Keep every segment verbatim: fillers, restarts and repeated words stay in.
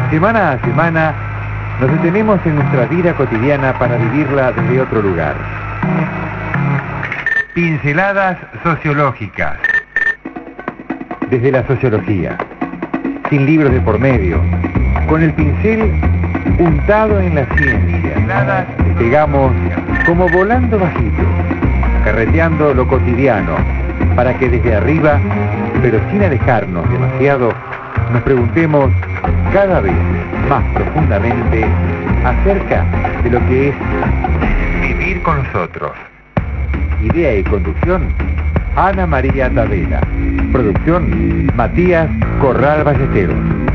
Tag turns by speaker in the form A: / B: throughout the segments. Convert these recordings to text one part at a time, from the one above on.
A: Semana a semana nos detenemos en nuestra vida cotidiana para vivirla desde otro lugar. Pinceladas sociológicas. Desde la sociología, sin libros de por medio, con el pincel untado en la ciencia, despegamos como volando bajito, carreteando lo cotidiano, para que desde arriba, pero sin alejarnos demasiado, nos preguntemos cada vez más profundamente acerca de lo que es vivir con nosotros. Idea y conducción, Ana María Tavera. Producción, Matías Corral Ballesteros.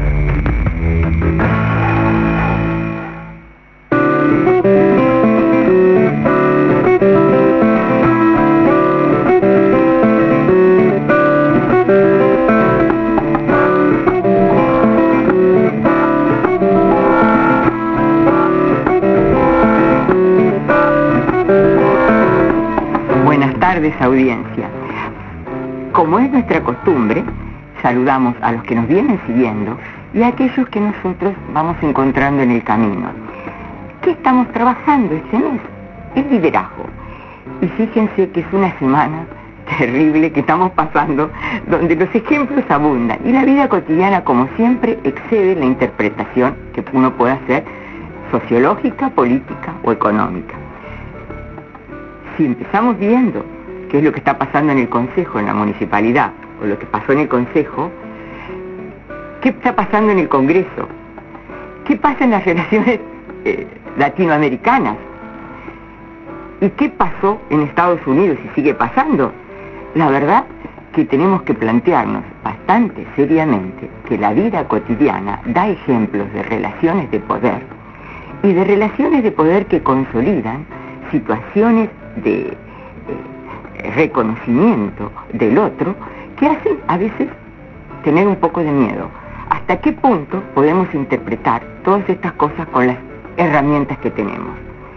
B: Buenas tardes, audiencia. Como es nuestra costumbre, saludamos a los que nos vienen siguiendo y a aquellos que nosotros vamos encontrando en el camino. ¿Qué estamos trabajando este mes? El liderazgo. Y fíjense que es una semana terrible que estamos pasando, donde los ejemplos abundan y la vida cotidiana, como siempre, excede la interpretación que uno puede hacer sociológica, política o económica. Si empezamos viendo qué es lo que está pasando en el Consejo, en la municipalidad, o lo que pasó en el Consejo, qué está pasando en el Congreso, qué pasa en las relaciones eh, latinoamericanas, y qué pasó en Estados Unidos y sigue pasando, la verdad que tenemos que plantearnos bastante seriamente que la vida cotidiana da ejemplos de relaciones de poder, y de relaciones de poder que consolidan situaciones de eh, reconocimiento del otro que hacen a veces tener un poco de miedo. ¿Hasta qué punto podemos interpretar todas estas cosas con las herramientas que tenemos?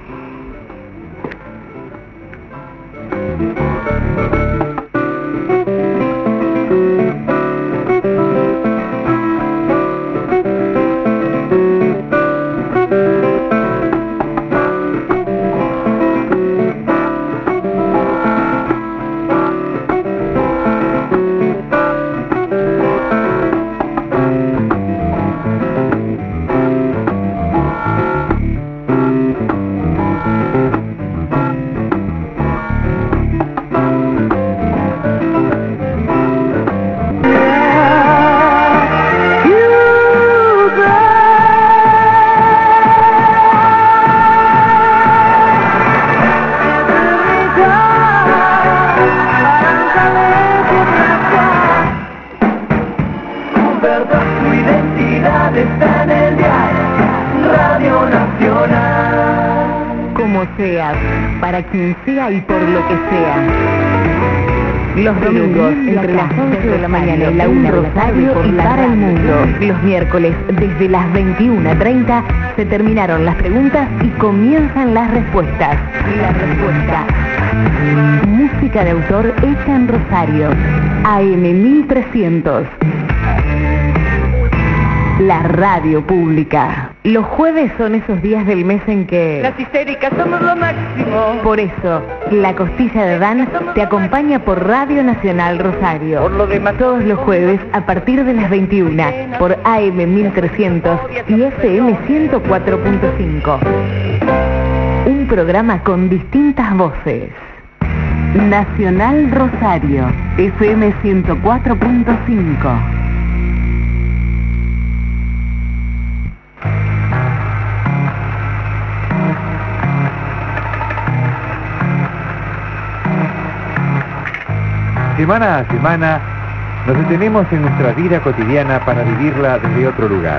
C: Para quien sea y por lo que sea. Los domingos entre las once de la mañana y la una de la tarde y para el mundo. Los miércoles desde las veintiuna treinta se terminaron las preguntas y comienzan las respuestas. La respuesta. Música de autor hecha en Rosario. A M mil trescientos. La radio pública. Los jueves son esos días del mes en que...
D: Las histéricas somos lo máximo.
C: Por eso, La Costilla de Dan te acompaña por Radio Nacional Rosario.
D: Por lo demás,
C: todos los jueves a partir de las veintiuna por A M mil trescientos y F M ciento cuatro punto cinco. Un programa con distintas voces. Nacional Rosario, F M ciento cuatro punto cinco.
A: Semana a semana nos detenemos en nuestra vida cotidiana para vivirla desde otro lugar.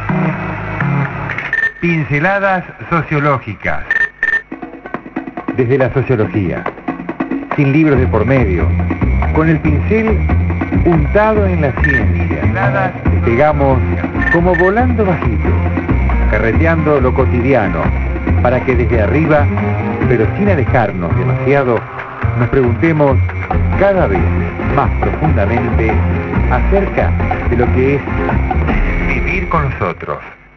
A: Pinceladas sociológicas. Desde la sociología, sin libros de por medio, con el pincel untado en la ciencia, despegamos como volando bajito, carreteando lo cotidiano, para que desde arriba, pero sin alejarnos demasiado, nos preguntemos cada vez más profundamente acerca de lo que es vivir con nosotros.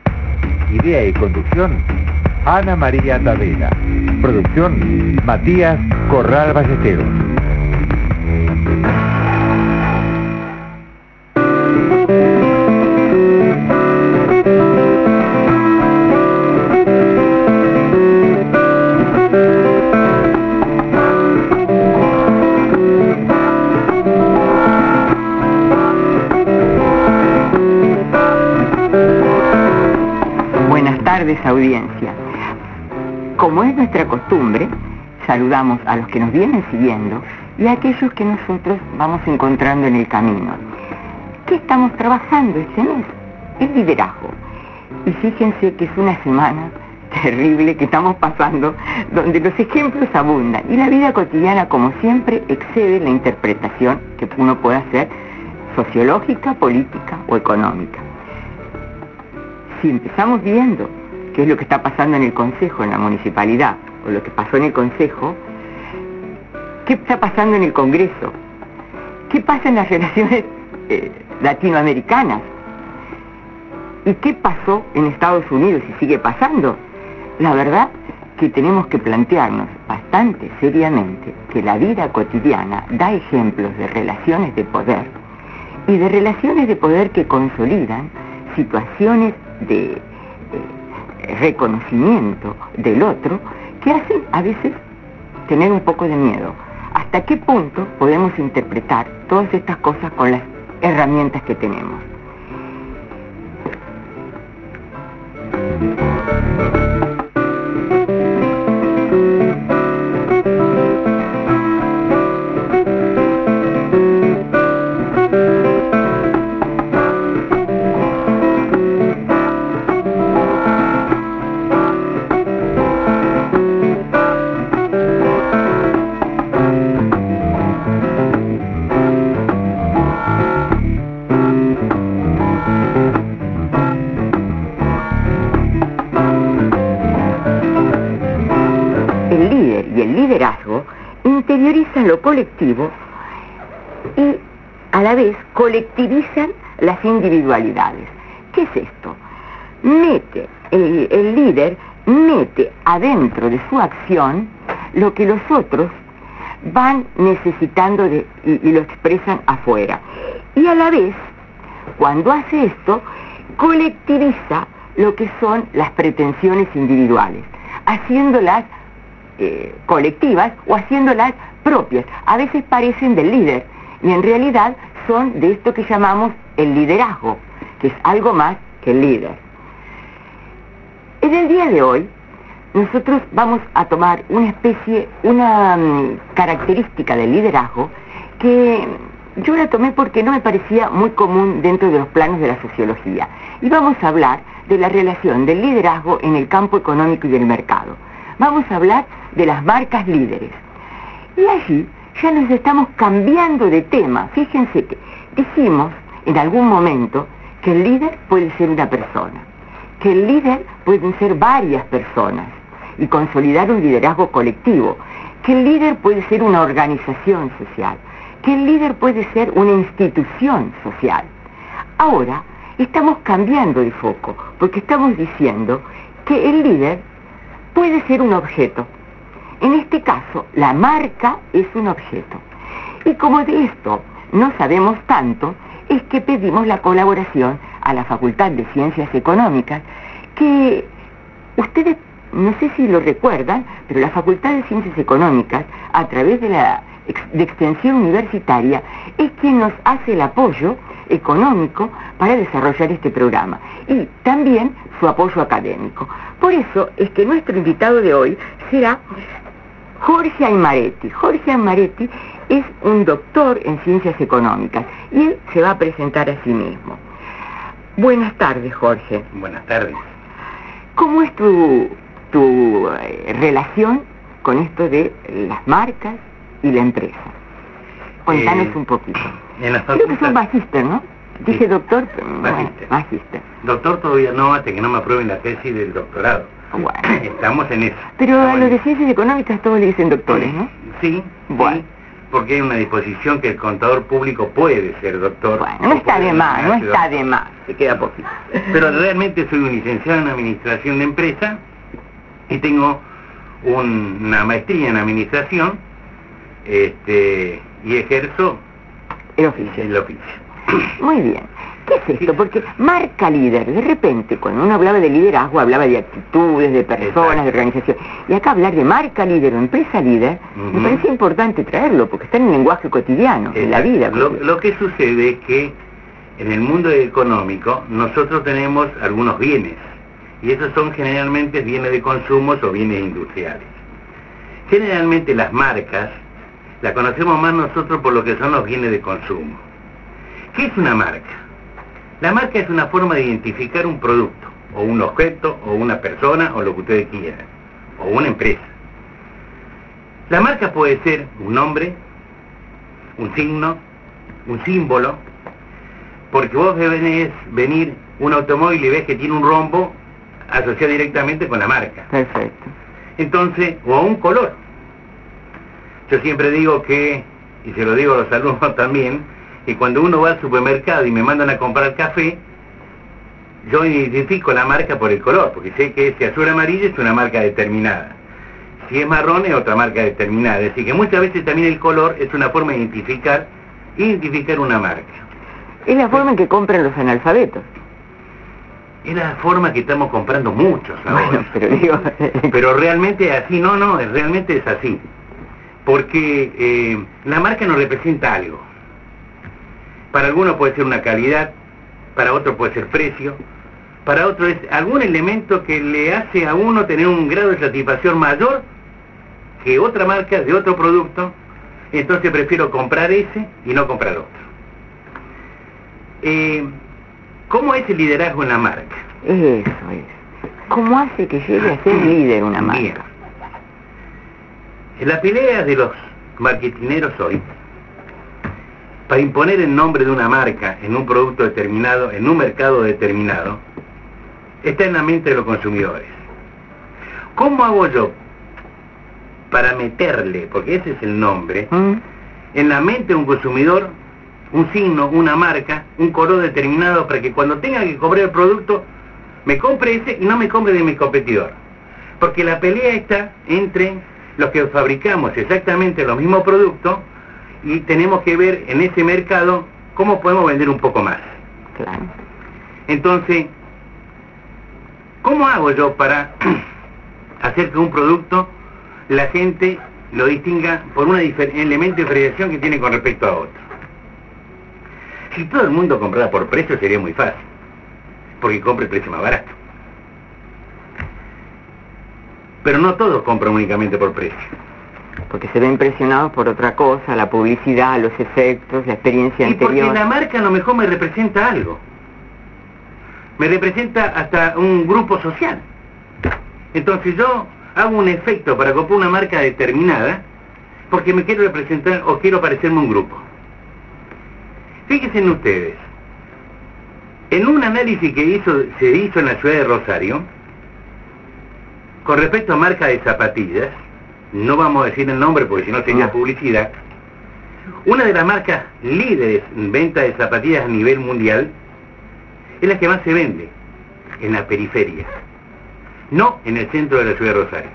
A: Idea y conducción, Ana María Tavera. Producción, Matías Corral Ballesteros.
B: Buenas tardes, audiencia. Como es nuestra costumbre, saludamos a los que nos vienen siguiendo y a aquellos que nosotros vamos encontrando en el camino. ¿Qué estamos trabajando este mes? El liderazgo. Y fíjense que es una semana terrible que estamos pasando, donde los ejemplos abundan y la vida cotidiana, como siempre, excede la interpretación que uno puede hacer sociológica, política o económica. Si empezamos viendo qué es lo que está pasando en el Consejo, en la municipalidad, o lo que pasó en el Consejo, qué está pasando en el Congreso, qué pasa en las relaciones eh, latinoamericanas, y qué pasó en Estados Unidos y sigue pasando, la verdad que tenemos que plantearnos bastante seriamente que la vida cotidiana da ejemplos de relaciones de poder, y de relaciones de poder que consolidan situaciones de eh, reconocimiento del otro que hacen a veces tener un poco de miedo. ¿Hasta qué punto podemos interpretar todas estas cosas con las herramientas que tenemos? Interiorizan lo colectivo y a la vez colectivizan las individualidades. ¿Qué es esto? Mete, el, el líder mete adentro de su acción lo que los otros van necesitando de, y, y lo expresan afuera. Y a la vez, cuando hace esto, colectiviza lo que son las pretensiones individuales, haciéndolas Eh, colectivas o haciéndolas propias. A veces parecen del líder y en realidad son de esto que llamamos el liderazgo, que es algo más que el líder. En el día de hoy nosotros vamos a tomar una especie, una um, característica del liderazgo que yo la tomé porque no me parecía muy común dentro de los planos de la sociología, y vamos a hablar de la relación del liderazgo en el campo económico y del mercado. Vamos a hablar de las marcas líderes. Y allí ya nos estamos cambiando de tema. Fíjense que dijimos en algún momento que el líder puede ser una persona, que el líder pueden ser varias personas y consolidar un liderazgo colectivo, que el líder puede ser una organización social, que el líder puede ser una institución social. Ahora estamos cambiando de foco porque estamos diciendo que el líder puede ser un objeto. En este caso, la marca es un objeto. Y como de esto no sabemos tanto, es que pedimos la colaboración a la Facultad de Ciencias Económicas, que ustedes, no sé si lo recuerdan, pero la Facultad de Ciencias Económicas, a través de la de Extensión Universitaria, es quien nos hace el apoyo económico para desarrollar este programa y también su apoyo académico. Por eso es que nuestro invitado de hoy será Jorge Aymaretti. Jorge Aymaretti es un doctor en Ciencias Económicas y él se va a presentar a sí mismo. Buenas tardes, Jorge.
E: Buenas tardes.
B: ¿Cómo es tu, tu eh, relación con esto de las marcas y la empresa? Cuéntanos eh, un poquito.
E: En la
B: Creo que son magíster, ¿no?
E: Sí.
B: Dije doctor, pero
E: magíster.
B: Bueno, magíster.
E: Doctor todavía no, hasta que no me aprueben la tesis del doctorado.
B: Bueno.
E: Estamos en eso.
B: Pero
E: Estamos
B: a los
E: en...
B: de ciencias económicas todos le dicen doctores, ¿no?
E: Sí,
B: bueno.
E: sí. porque hay una disposición que el contador público puede ser doctor.
B: Bueno, no está de más, no está de más, se queda poquito.
E: Pero realmente soy un licenciado en administración de empresa y tengo un, una maestría en administración, este, y ejerzo
B: el oficio.
E: el oficio.
B: Muy bien. ¿Qué es esto? Porque marca líder, de repente, cuando uno hablaba de liderazgo, hablaba de actitudes, de personas,
E: Exacto.
B: de organización. Y acá hablar de marca líder o empresa líder,
E: Uh-huh.
B: me parece importante traerlo, porque está en el lenguaje cotidiano, en la vida.
E: Lo, lo que sucede es que en el mundo económico nosotros tenemos algunos bienes, y esos son generalmente bienes de consumo o bienes industriales. Generalmente las marcas las conocemos más nosotros por lo que son los bienes de consumo. ¿Qué es una marca? La marca es una forma de identificar un producto, o un objeto, o una persona, o lo que ustedes quieran, o una empresa. La marca puede ser un nombre, un signo, un símbolo, porque vos ves venir un automóvil y ves que tiene un rombo asociado directamente con la marca.
B: Perfecto.
E: Entonces, o un color. Yo siempre digo que, y se lo digo a los alumnos también, que cuando uno va al supermercado y me mandan a comprar café, yo identifico la marca por el color, porque sé que ese azul amarillo es una marca determinada. Si es marrón es otra marca determinada. Es decir, que muchas veces también el color es una forma de identificar, identificar una marca.
B: Es la forma en que compran los analfabetos.
E: Es la forma que estamos comprando muchos ahora.
B: Bueno, pero digo...
E: Pero realmente es así, no, no, realmente es así. Porque eh, la marca nos representa algo. Para algunos puede ser una calidad, para otros puede ser precio, para otros es algún elemento que le hace a uno tener un grado de satisfacción mayor que otra marca de otro producto, entonces prefiero comprar ese y no comprar otro. Eh, ¿Cómo es el liderazgo en la marca?
B: Eso es. ¿Cómo hace que llegue a ser líder una marca?
E: Bien. En la pelea de los marketineros hoy, para imponer el nombre de una marca en un producto determinado, en un mercado determinado, está en la mente de los consumidores. ¿Cómo hago yo para meterle, porque ese es el nombre,
B: ¿Mm?
E: en la mente de un consumidor un signo, una marca, un color determinado para que cuando tenga que comprar el producto me compre ese y no me compre de mi competidor? Porque la pelea está entre los que fabricamos exactamente los mismos productos y tenemos que ver en ese mercado cómo podemos vender un poco más.
B: Claro.
E: Entonces, ¿cómo hago yo para hacer que un producto la gente lo distinga por un elemento de diferenciación que tiene con respecto a otro? Si todo el mundo comprara por precio sería muy fácil, porque compra el precio más barato. Pero no todos compran únicamente por precio.
B: Porque se ven impresionados por otra cosa, la publicidad, los efectos, la experiencia
E: Y porque
B: anterior.
E: la marca a lo mejor me representa algo. Me representa hasta un grupo social. Entonces yo hago un efecto para comprar una marca determinada porque me quiero representar o quiero parecerme a un grupo. Fíjense en ustedes. En un análisis que hizo, se hizo en la ciudad de Rosario, con respecto a marca de zapatillas, no vamos a decir el nombre porque si no sería
B: No.
E: publicidad, una de las marcas líderes en venta de zapatillas a nivel mundial es la que más se vende en la periferia, no en el centro de la ciudad de Rosario.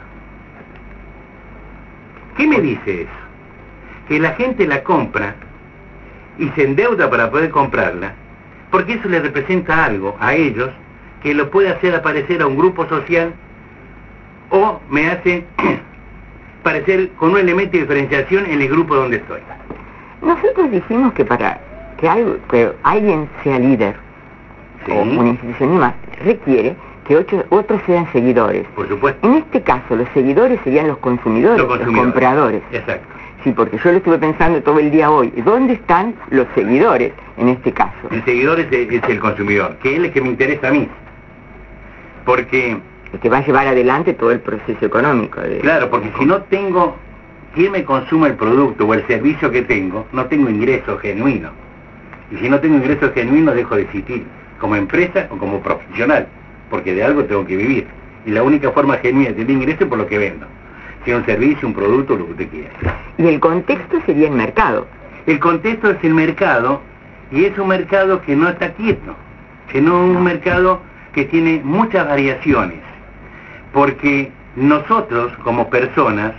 E: ¿Qué me dice eso? Que la gente la compra y se endeuda para poder comprarla, porque eso le representa algo a ellos que lo puede hacer aparecer a un grupo social o me hace parecer con un elemento de diferenciación en el grupo donde estoy.
B: Nosotros dijimos que para que, algo, que alguien sea líder,
E: Sí,
B: o una institución y más, requiere que ocho, otros sean seguidores.
E: por supuesto.
B: En este caso, los seguidores serían los consumidores,
E: Los
B: los,
E: consumidores.
B: compradores.
E: Exacto.
B: Sí, porque yo lo estuve pensando todo el día hoy. ¿Dónde están los seguidores en este caso?
E: El seguidor es el, es el consumidor, que es el que me interesa a mí. Porque,
B: El que va a llevar adelante todo el proceso económico. de-
E: claro, porque si no tengo quien me consuma el producto o el servicio que tengo, no tengo ingresos genuinos. Y si no tengo ingresos genuinos, dejo de existir como empresa o como profesional, porque de algo tengo que vivir. Y la única forma genuina de tener ingresos es por lo que vendo. sea un servicio, un producto, lo que usted quiera.
B: Y el contexto sería el mercado.
E: El contexto es el mercado, y es un mercado que no está quieto, que no es un mercado que tiene muchas variaciones, porque nosotros como personas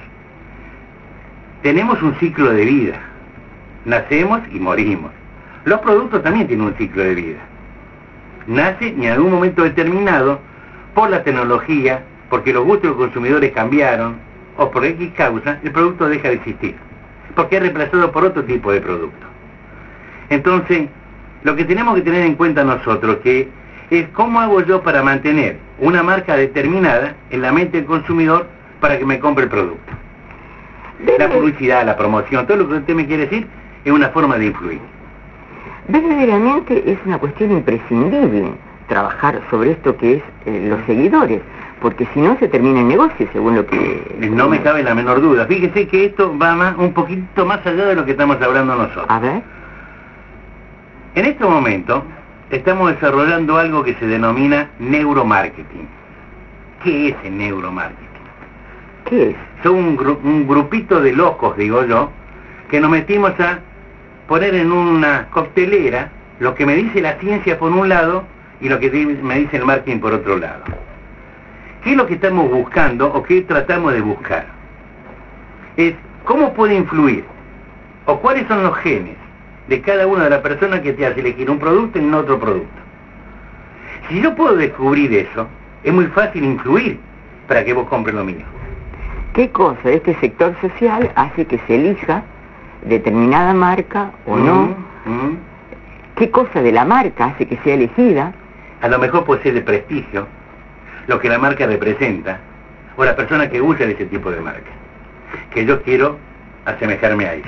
E: tenemos un ciclo de vida, nacemos y morimos. Los productos también tienen un ciclo de vida. Nacen y en algún momento determinado, por la tecnología, porque los gustos de los consumidores cambiaron, o por X causa, el producto deja de existir, porque es reemplazado por otro tipo de producto. Entonces, lo que tenemos que tener en cuenta nosotros que es cómo hago yo para mantener una marca determinada en la mente del consumidor para que me compre el producto. La publicidad, la promoción, todo lo que usted me quiere decir es una forma de influir.
B: Verdaderamente es una cuestión imprescindible trabajar sobre esto que es eh, los seguidores, porque si no se termina el negocio, según lo que...
E: No me cabe la menor duda. Fíjese que esto va más, un poquito más allá de lo que estamos hablando nosotros.
B: A ver.
E: En este momento estamos desarrollando algo que se denomina neuromarketing. ¿Qué es el neuromarketing?
B: ¿Qué es?
E: Son un, gru un grupito de locos, digo yo, que nos metimos a poner en una coctelera lo que me dice la ciencia por un lado y lo que me dice el marketing por otro lado. ¿Qué es lo que estamos buscando o qué tratamos de buscar? Es cómo puede influir o cuáles son los genes de cada una de las personas que te hace elegir un producto y no otro producto. Si yo puedo descubrir eso, es muy fácil influir para que vos compres lo mío.
B: ¿Qué cosa de este sector social hace que se elija determinada marca o mm, no? Mm. ¿Qué cosa de la marca hace que sea elegida?
E: A lo mejor puede ser de prestigio, lo que la marca representa, o la persona que usa ese tipo de marca, que yo quiero asemejarme a eso.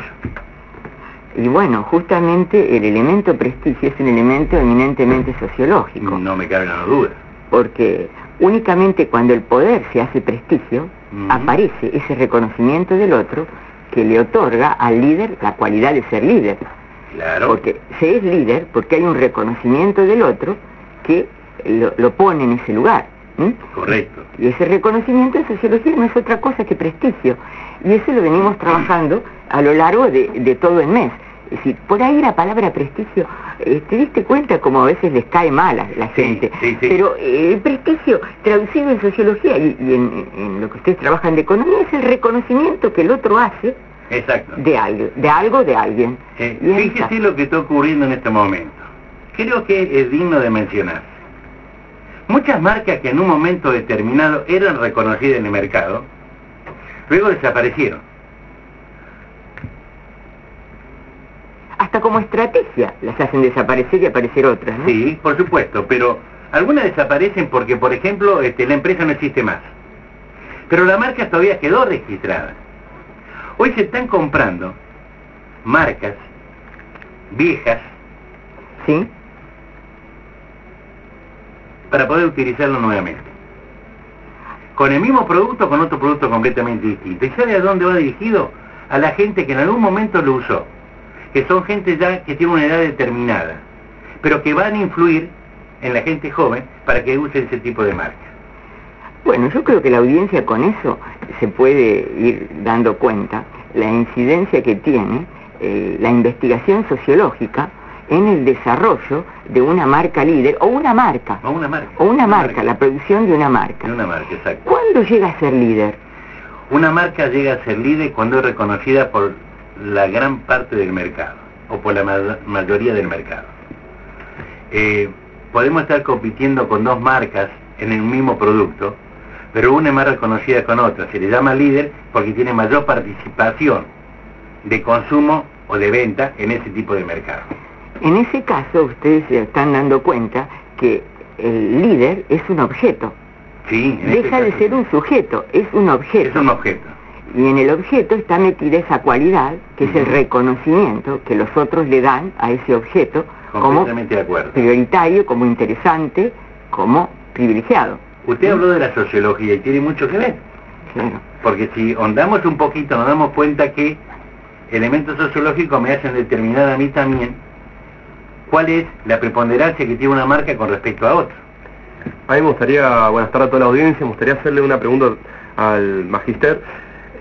B: Y bueno, justamente el elemento prestigio es un elemento eminentemente sociológico.
E: No me cabe la duda.
B: Porque únicamente cuando el poder se hace prestigio, uh-huh. aparece ese reconocimiento del otro que le otorga al líder la cualidad de ser líder.
E: Claro.
B: Porque se es líder porque hay un reconocimiento del otro que lo, lo pone en ese lugar. ¿Mm?
E: Correcto.
B: Y ese reconocimiento en sociología no es otra cosa que prestigio. Y eso lo venimos trabajando a lo largo de, de todo el mes. Es decir, por ahí la palabra prestigio, eh, ¿te diste cuenta como a veces les cae mal a la gente?
E: Sí, sí, sí.
B: Pero eh, el prestigio traducido en sociología y, y en, en lo que ustedes trabajan de economía es el reconocimiento que el otro hace.
E: Exacto.
B: de algo, de algo de alguien.
E: Eh, fíjese está. Lo que está ocurriendo en este momento. Creo que es digno de mencionar. Muchas marcas que en un momento determinado eran reconocidas en el mercado, luego desaparecieron.
B: Hasta como estrategia las hacen desaparecer y aparecer otras, ¿no?
E: Sí, por supuesto, pero algunas desaparecen porque, por ejemplo, este, la empresa no existe más. Pero la marca todavía quedó registrada. Hoy se están comprando marcas viejas,
B: ¿sí?,
E: para poder utilizarlo nuevamente. Con el mismo producto, con otro producto completamente distinto. ¿Y sabe a dónde va dirigido? A la gente que en algún momento lo usó. Que son gente ya que tiene una edad determinada, pero que van a influir en la gente joven para que use ese tipo de marca.
B: Bueno, yo creo que la audiencia con eso se puede ir dando cuenta la incidencia que tiene eh, la investigación sociológica en el desarrollo de una marca líder o una marca.
E: O una marca.
B: O una, una marca,
E: marca,
B: la producción de una marca.
E: De una marca, exacto.
B: ¿Cuándo llega a ser líder?
E: Una marca llega a ser líder cuando es reconocida por la gran parte del mercado, o por la ma mayoría del mercado. Eh, podemos estar compitiendo con dos marcas en el mismo producto, pero una es más reconocida con otra. Se le llama líder porque tiene mayor participación de consumo o de venta en ese tipo de mercado.
B: En ese caso, ustedes se están dando cuenta que el líder es un objeto.
E: Sí, en
B: Deja
E: este
B: de
E: caso,
B: ser un sujeto, es un objeto.
E: Es un objeto.
B: Y en el objeto está metida esa cualidad, que uh-huh. es el reconocimiento que los otros le dan a ese objeto como
E: de acuerdo.
B: prioritario, como interesante, como privilegiado.
E: Usted ¿sí? habló de la sociología y tiene mucho que ver.
B: Claro.
E: Porque si ahondamos un poquito nos damos cuenta que elementos sociológicos me hacen determinar a mí también cuál es la preponderancia que tiene una marca con respecto a otra.
F: A mí me gustaría, buenas tardes a toda la audiencia, me gustaría hacerle una pregunta al magister.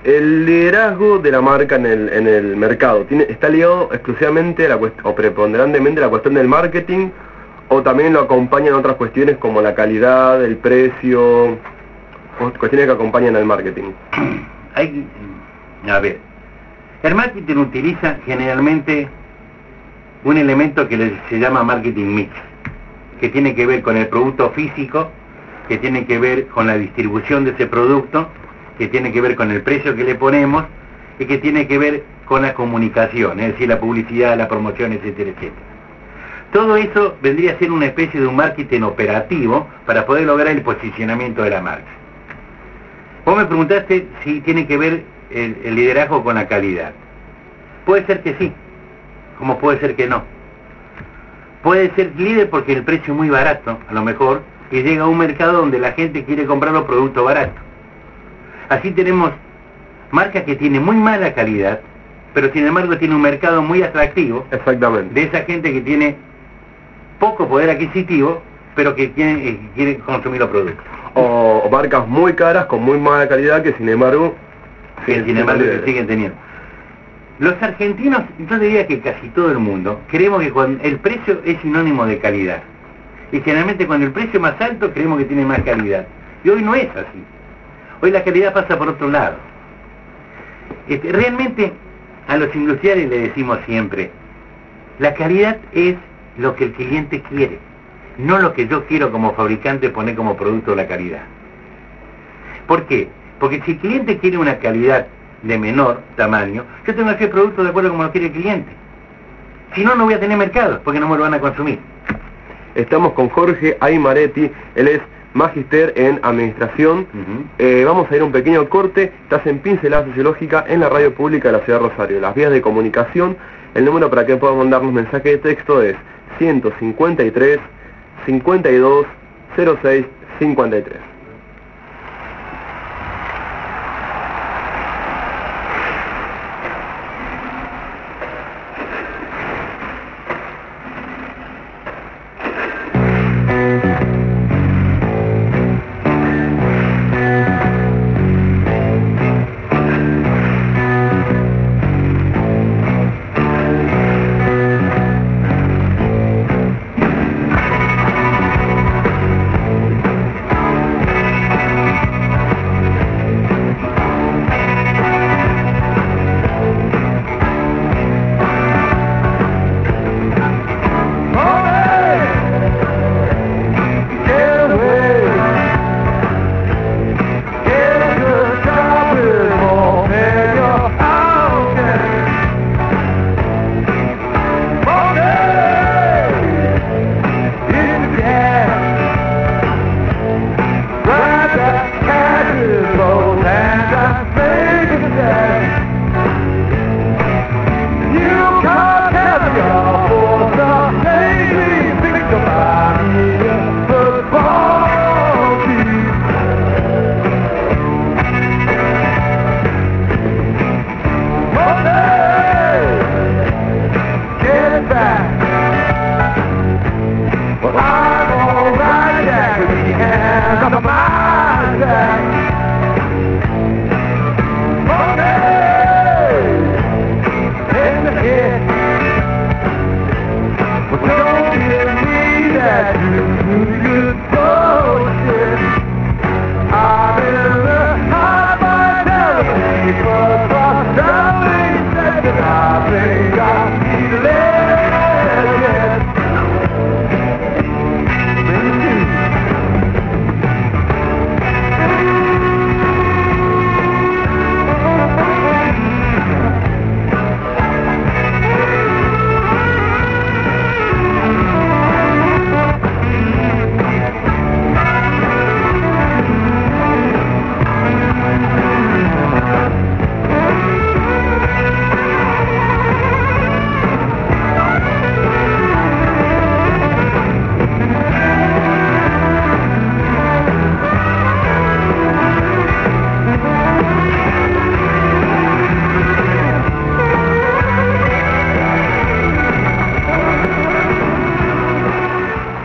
F: el liderazgo de la marca en el, en el mercado, ¿tiene, ¿está ligado exclusivamente a la cuest- o preponderantemente a la cuestión del marketing, o también lo acompañan otras cuestiones como la calidad, el precio, cuestiones que acompañan al marketing?
E: Hay, a ver, el marketing utiliza generalmente un elemento que le- se llama marketing mix, que tiene que ver con el producto físico, que tiene que ver con la distribución de ese producto, que tiene que ver con el precio que le ponemos y que tiene que ver con la comunicación, es decir, la publicidad, la promoción, etcétera, etcétera. Todo eso vendría a ser una especie de un marketing operativo para poder lograr el posicionamiento de la marca. Vos me preguntaste si tiene que ver el, el liderazgo con la calidad. Puede ser que sí, como puede ser que no. Puede ser líder porque el precio es muy barato, a lo mejor, y llega a un mercado donde la gente quiere comprar los productos baratos. Así tenemos marcas que tienen muy mala calidad, pero sin embargo tiene un mercado muy atractivo.
F: Exactamente.
E: De esa gente que tiene poco poder adquisitivo, pero que quiere, eh, quiere consumir los productos.
F: O, o marcas muy caras con muy mala calidad que sin embargo...
E: Que
F: siguen
E: sin embargo
F: siendo
E: se siguen teniendo. Los argentinos, yo diría que casi todo el mundo, creemos que cuando el precio es sinónimo de calidad. Y generalmente cuando el precio es más alto, creemos que tiene más calidad. Y hoy no es así. Hoy la calidad pasa por otro lado. Este, realmente a los industriales le decimos siempre, la calidad es lo que el cliente quiere, no lo que yo quiero como fabricante poner como producto la calidad. ¿Por qué? Porque si el cliente quiere una calidad de menor tamaño, yo tengo que hacer productos de acuerdo como lo quiere el cliente. Si no, no voy a tener mercado, porque no me lo van a consumir.
F: Estamos con Jorge Aymaretti, él es magíster en administración.
E: Uh-huh.
F: eh, vamos a ir a un pequeño corte. Estás en Pincelada Sociológica en la radio pública de la ciudad de Rosario. Las vías de comunicación, el número para que puedan mandarnos mensaje de texto es ciento cincuenta y tres, cincuenta y dos, cero seis, cincuenta y tres.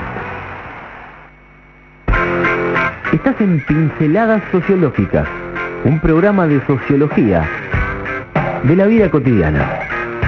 A: Estás en Pinceladas Sociológicas
G: un programa de sociología de la vida cotidiana.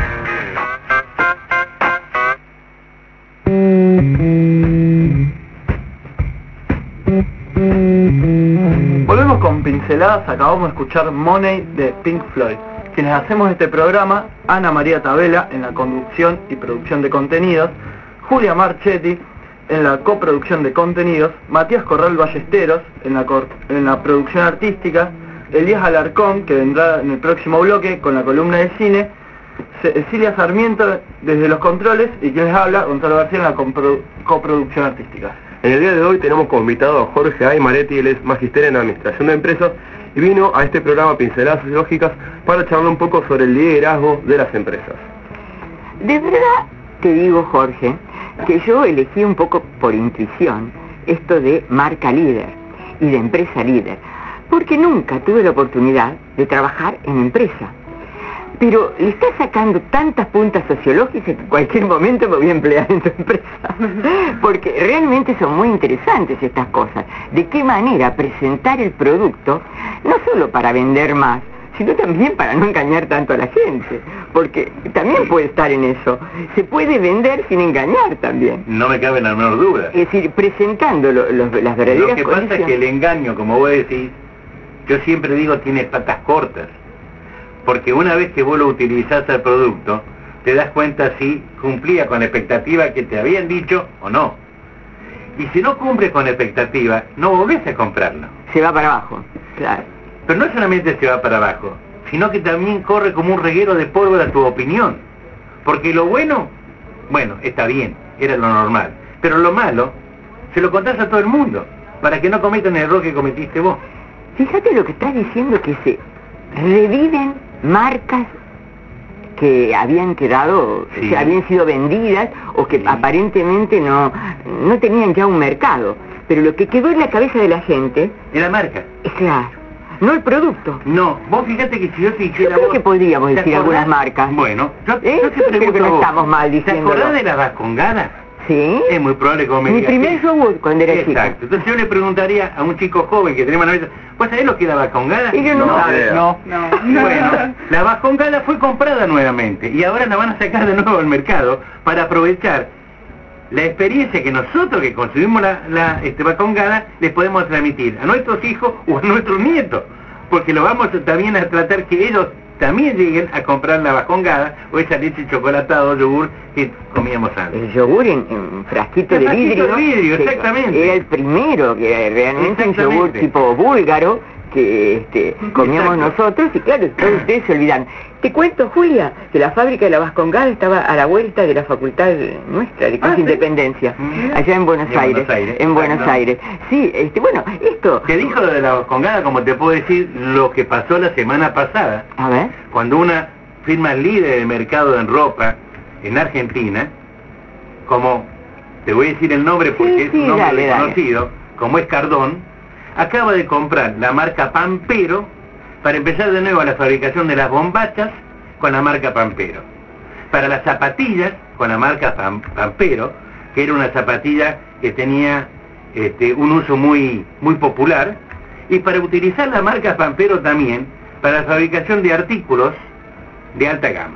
H: Volvemos con pinceladas. Acabamos de escuchar Money de Pink Floyd. Quienes hacemos este programa: Ana María Tabela en la conducción y producción de contenidos, Julia Marchetti en la coproducción de contenidos, Matías Corral Ballesteros en la, cor en la producción artística, Elías Alarcón, que vendrá en el próximo bloque con la columna de cine, Cecilia Sarmiento desde los controles, y quien les habla, Gonzalo García, en la coproducción artística.
F: En el día de hoy tenemos como invitado a Jorge A. Maretti. Él es magister en Administración de Empresas y vino a este programa Pinceladas Sociológicas para charlar un poco sobre el liderazgo de las empresas.
B: De verdad te digo, Jorge, que yo elegí un poco por intuición esto de marca líder y de empresa líder, porque nunca tuve la oportunidad de trabajar en empresa. Pero le está sacando tantas puntas sociológicas que en cualquier momento me voy a emplear en tu empresa. Porque realmente son muy interesantes estas cosas. De qué manera presentar el producto, no solo para vender más, sino también para no engañar tanto a la gente. Porque también puede estar en eso. Se puede vender sin engañar también.
E: No me cabe la menor duda.
B: Es decir, presentando lo, lo, las verdaderas
E: Lo que
B: condiciones.
E: pasa es que el engaño, como vos decís, yo siempre digo, tiene patas cortas. Porque una vez que vos lo utilizás al producto, te das cuenta si cumplía con la expectativa que te habían dicho o no. Y si no cumple con la expectativa, no volvés a comprarlo.
B: Se va para abajo, claro.
E: Pero no solamente se va para abajo, sino que también corre como un reguero de pólvora tu opinión. Porque lo bueno, bueno, está bien, era lo normal. Pero lo malo, se lo contás a todo el mundo, para que no cometan el error que cometiste vos.
B: Fíjate lo que estás diciendo, que se reviven marcas que habían quedado,
E: sí.
B: que habían sido vendidas o que sí. aparentemente no, no tenían ya un mercado. Pero lo que quedó en la cabeza de la gente...
E: ¿Es la marca?
B: Es claro, no el producto.
E: No, vos fíjate que si yo te dijera...
B: Yo creo
E: vos,
B: que podríamos decir algunas marcas.
E: Bueno, yo,
B: ¿Eh?
E: yo te
B: yo
E: pregunto
B: creo que no
E: a vos,
B: estamos mal diciéndolo.
E: ¿te acordás de la vascongada?
B: Sí.
E: Es muy probable que vos me
B: Mi
E: digas,
B: primer
E: sí.
B: yogur cuando era chico.
E: Exacto. Entonces yo le preguntaría a un chico joven que tenemos en la mesa, ¿vos sabés lo que es la vascongada?
B: Y yo no,
F: No,
B: sabes,
F: no.
B: no.
E: Bueno, la vascongada fue comprada nuevamente y ahora la van a sacar de nuevo al mercado para aprovechar la experiencia que nosotros que consumimos la, la este, vascongada les podemos transmitir a nuestros hijos o a nuestros nietos, porque lo vamos también a tratar que ellos también lleguen a comprar la vascongada o esa leche chocolatada o yogur que comíamos antes.
B: El yogur en, en frasquito,
E: El
B: de,
E: frasquito
B: vidrio,
E: de vidrio,
B: que
E: exactamente.
B: Era el primero, que era realmente un yogur
E: Exactamente.
B: tipo búlgaro que este, comíamos
E: Exacto.
B: nosotros, y claro, todos ustedes se olvidan. Te cuento, Julia, que la fábrica de la vascongada estaba a la vuelta de la facultad nuestra, de Casa
E: Ah, ¿sí?
B: Independencia,
E: Mm.
B: allá en Buenos
E: En
B: Aires.
E: Buenos Aires,
B: En Buenos
E: exacto.
B: Aires. Sí, este, bueno, esto...
E: Te dijo de la vascongada, como te puedo decir, lo que pasó la semana pasada,
B: A ver.
E: cuando una firma líder de mercado en ropa en Argentina, como te voy a decir el nombre porque
B: Sí,
E: es
B: sí,
E: un nombre
B: dale, dale.
E: reconocido, como es Cardón, acaba de comprar la marca Pampero para empezar de nuevo la fabricación de las bombachas con la marca Pampero, para las zapatillas con la marca Pam- Pampero, que era una zapatilla que tenía este, un uso muy, muy popular, y para utilizar la marca Pampero también para la fabricación de artículos de alta gama,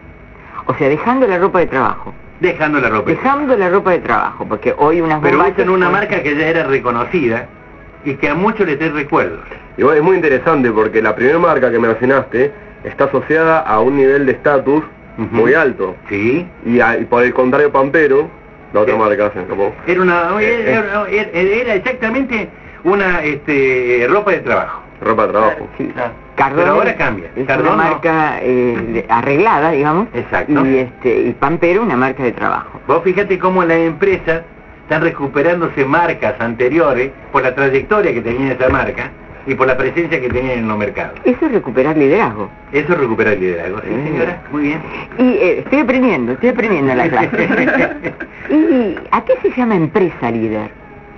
B: O sea, dejando la ropa de trabajo.
E: dejando la ropa.
B: Dejando la ropa de trabajo, porque hoy unas
E: Pero
B: bombachas...
E: usan una
B: son-
E: marca que ya era reconocida y que a muchos les trae recuerdos.
F: Igual es muy interesante porque la primera marca que mencionaste está asociada a un nivel de estatus
E: Ujú.
F: muy alto.
E: Sí.
F: Y, a- y por el contrario, Pampero, la otra
E: Sí.
F: marca, se escapó.
E: Era una
F: Eh,
E: era, era- era exactamente una este, ropa de trabajo.
F: Ropa de trabajo.
B: Sí.
E: Claro.
B: Cardón
E: Pero ahora
B: es-
E: cambia.
B: Es
E: Cardón
B: una
E: no.
B: marca eh, de- arreglada, digamos.
E: Exacto.
B: Y, este, y Pampero una marca de trabajo.
E: Vos fíjate cómo las empresas están recuperándose marcas anteriores por la trayectoria que tenía esa marca y por la presencia que tenían en los mercados.
B: Eso es recuperar liderazgo.
E: Eso es recuperar el liderazgo. Sí,
B: Mm.
E: señora, muy bien.
B: Y eh, estoy aprendiendo, estoy aprendiendo en la clase. ¿Y a qué se llama empresa líder?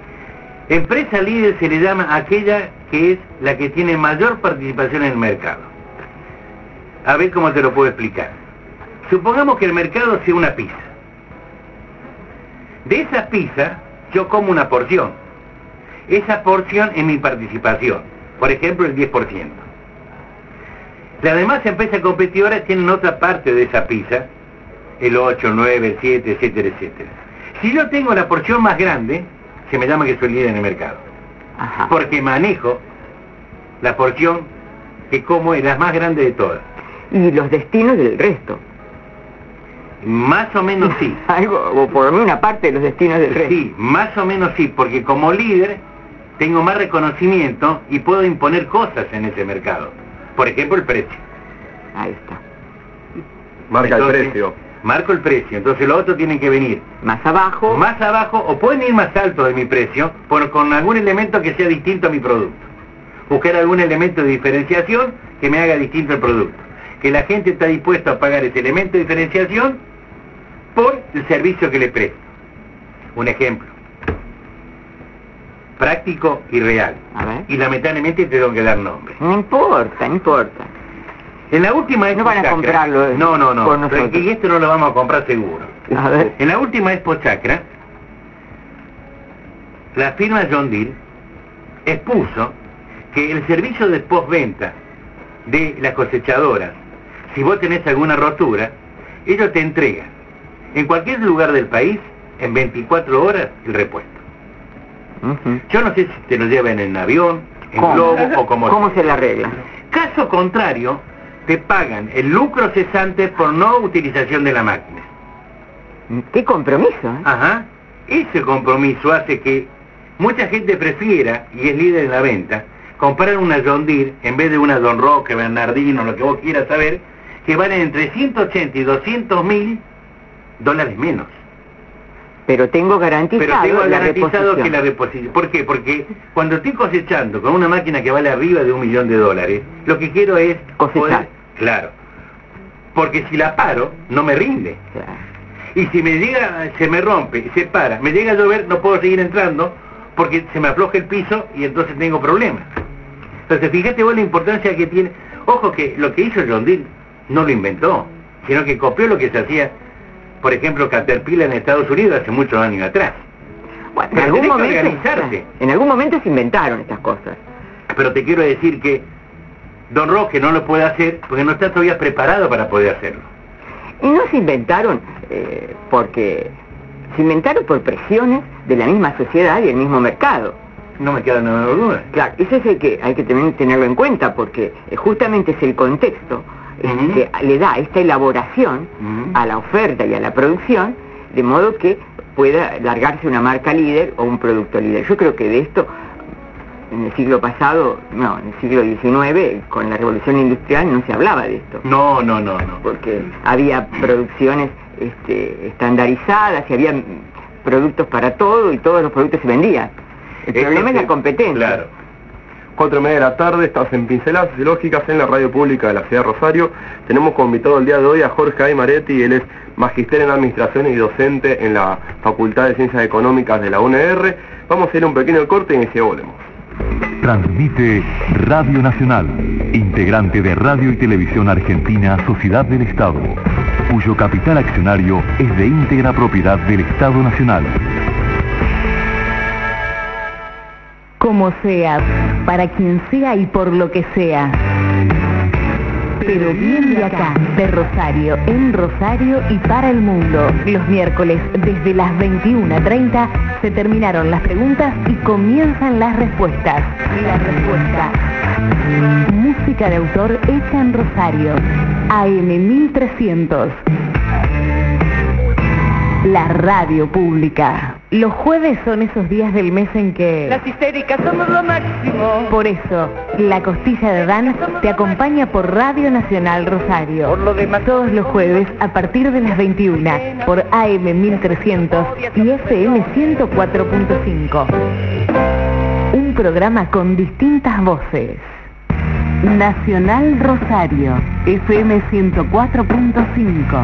E: Empresa líder se le llama a aquella que es la que tiene mayor participación en el mercado. A ver cómo te lo puedo explicar. Supongamos que el mercado sea una pizza. De esa pizza yo como una porción. Esa porción es mi participación. Por ejemplo, el diez por ciento. Las demás empresas competidoras tienen otra parte de esa pizza, el ocho, nueve, el siete, etcétera, etcétera. Si yo tengo la porción más grande, se me llama que soy líder en el mercado.
B: Ajá.
E: Porque manejo la porción que como es la más grande de todas.
B: Y los destinos del resto.
E: Más o menos sí.
B: Algo, o por lo menos una parte de los destinos del resto.
E: Sí, más o menos sí, porque como líder tengo más reconocimiento y puedo imponer cosas en ese mercado. Por ejemplo, el precio.
B: Ahí está.
F: Marca
E: Entonces,
F: el precio.
E: Marco el precio, entonces los otros tienen que venir
B: Más abajo.
E: más abajo o pueden ir más alto de mi precio por, con algún elemento que sea distinto a mi producto. Buscar algún elemento de diferenciación que me haga distinto el producto. Que la gente está dispuesta a pagar ese elemento de diferenciación por el servicio que le presto. Un ejemplo práctico y real.
B: A ver.
E: Y lamentablemente te tengo que dar nombre.
B: No importa, no importa.
E: En la última Expo
B: No van a
E: Chakra,
B: comprarlo, eh,
E: no, no, no,
B: por nosotros.
E: y esto no lo vamos a comprar seguro.
B: A ver.
E: En la última Expo Chakra, la firma John Deere expuso que el servicio de postventa de las cosechadoras, si vos tenés alguna rotura, ellos te entregan en cualquier lugar del país en veinticuatro horas el repuesto.
B: Uh-huh.
E: Yo no sé si te lo llevan en avión, en
B: ¿Cómo?
E: globo o como
B: ¿Cómo
E: sea.
B: se la arregla?
E: Caso contrario, te pagan el lucro cesante por no utilización de la máquina.
B: Qué compromiso, ¿eh?
E: Ajá. Ese compromiso hace que mucha gente prefiera, y es líder en la venta, comprar una John Deere en vez de una Don Roque, Bernardino, lo que vos quieras saber, que valen entre ciento ochenta y doscientos mil dólares menos.
B: Pero tengo garantizado,
E: Pero tengo
B: la
E: garantizado
B: reposición.
E: que la reposición. ¿Por qué? Porque cuando estoy cosechando con una máquina que vale arriba de un millón de dólares, lo que quiero es
B: Cosechar.
E: poder- claro. Porque si la paro, no me rinde.
B: Claro.
E: Y si me llega, se me rompe, se para, me llega a llover, no puedo seguir entrando porque se me afloja el piso y entonces tengo problemas. Entonces fíjate vos la importancia que tiene. Ojo que lo que hizo John Deere no lo inventó, sino que copió lo que se hacía, por ejemplo, Caterpillar en Estados Unidos hace muchos años atrás.
B: Bueno, en
E: Pero
B: algún
E: tenés que
B: momento,
E: organizarte.
B: en algún momento se inventaron estas cosas.
E: Pero te quiero decir que Don Roque no lo puede hacer porque no está todavía preparado para poder hacerlo.
B: Y no se inventaron eh, porque se inventaron por presiones de la misma sociedad y el mismo mercado.
E: No me queda nada de duda.
B: Claro, eso es el que hay que también tenerlo en cuenta porque eh, justamente es el contexto eh,
E: Ujú.
B: que le da esta elaboración
E: Ujú.
B: a la oferta y a la producción, de modo que pueda largarse una marca líder o un producto líder. Yo creo que de esto, en el siglo pasado, no, en el siglo diecinueve, con la revolución industrial no se hablaba de esto.
E: No, no, no, no.
B: Porque había producciones este, estandarizadas y había productos para todo y todos los productos se vendían. El
E: Eso
B: problema es
E: sí,
B: la competencia.
E: Claro.
F: Cuatro y media de la tarde, estás en Pinceladas Sociológicas en la radio pública de la ciudad de Rosario. Tenemos como invitado el día de hoy a Jorge Aymaretti, él es magister en administración y docente en la Facultad de Ciencias Económicas de la U N R. Vamos a ir a un pequeño corte y enseguida volvemos.
I: Transmite Radio Nacional, integrante de Radio y Televisión Argentina, Sociedad del Estado, cuyo capital accionario es de íntegra propiedad del Estado Nacional.
C: Como sea, para quien sea y por lo que sea. Pero bien de acá, de Rosario, en Rosario y para el mundo. Los miércoles, desde las veintiuna treinta, se terminaron las preguntas y comienzan las respuestas. Las respuestas. Música de autor hecha en Rosario. A M mil trescientos. La radio pública. Los jueves son esos días del mes en que...
D: Las histéricas somos lo máximo.
C: Por eso, La Costilla de Dan te acompaña por Radio Nacional Rosario.
D: Por lo demás,
C: Todos los jueves a partir de las veintiuna por A M mil trescientos y F M ciento cuatro punto cinco. Un programa con distintas voces. Nacional Rosario, F M ciento cuatro punto cinco.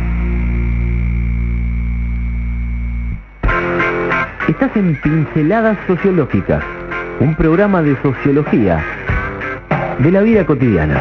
G: Estás en Pinceladas Sociológicas, un programa de sociología de la vida cotidiana.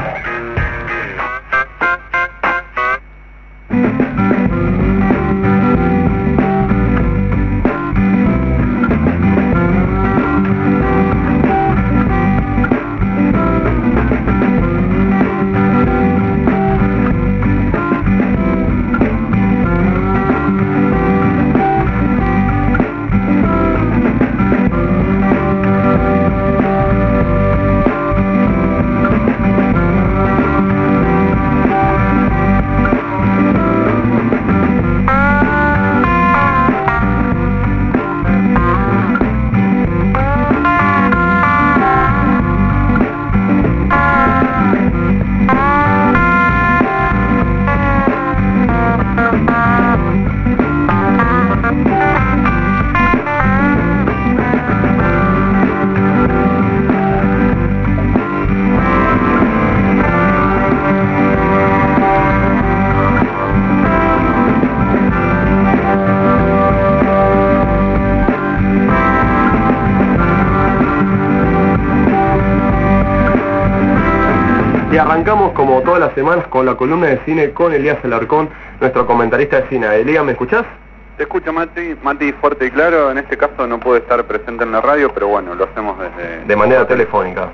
F: arrancamos como todas las semanas con la columna de cine con Elías Alarcón, nuestro comentarista de cine. Elías, ¿me escuchás?
J: Te escucho, Mati, Mati, fuerte y claro. En este caso no pude estar presente en la radio, pero bueno, lo hacemos desde...
F: De manera telefónica.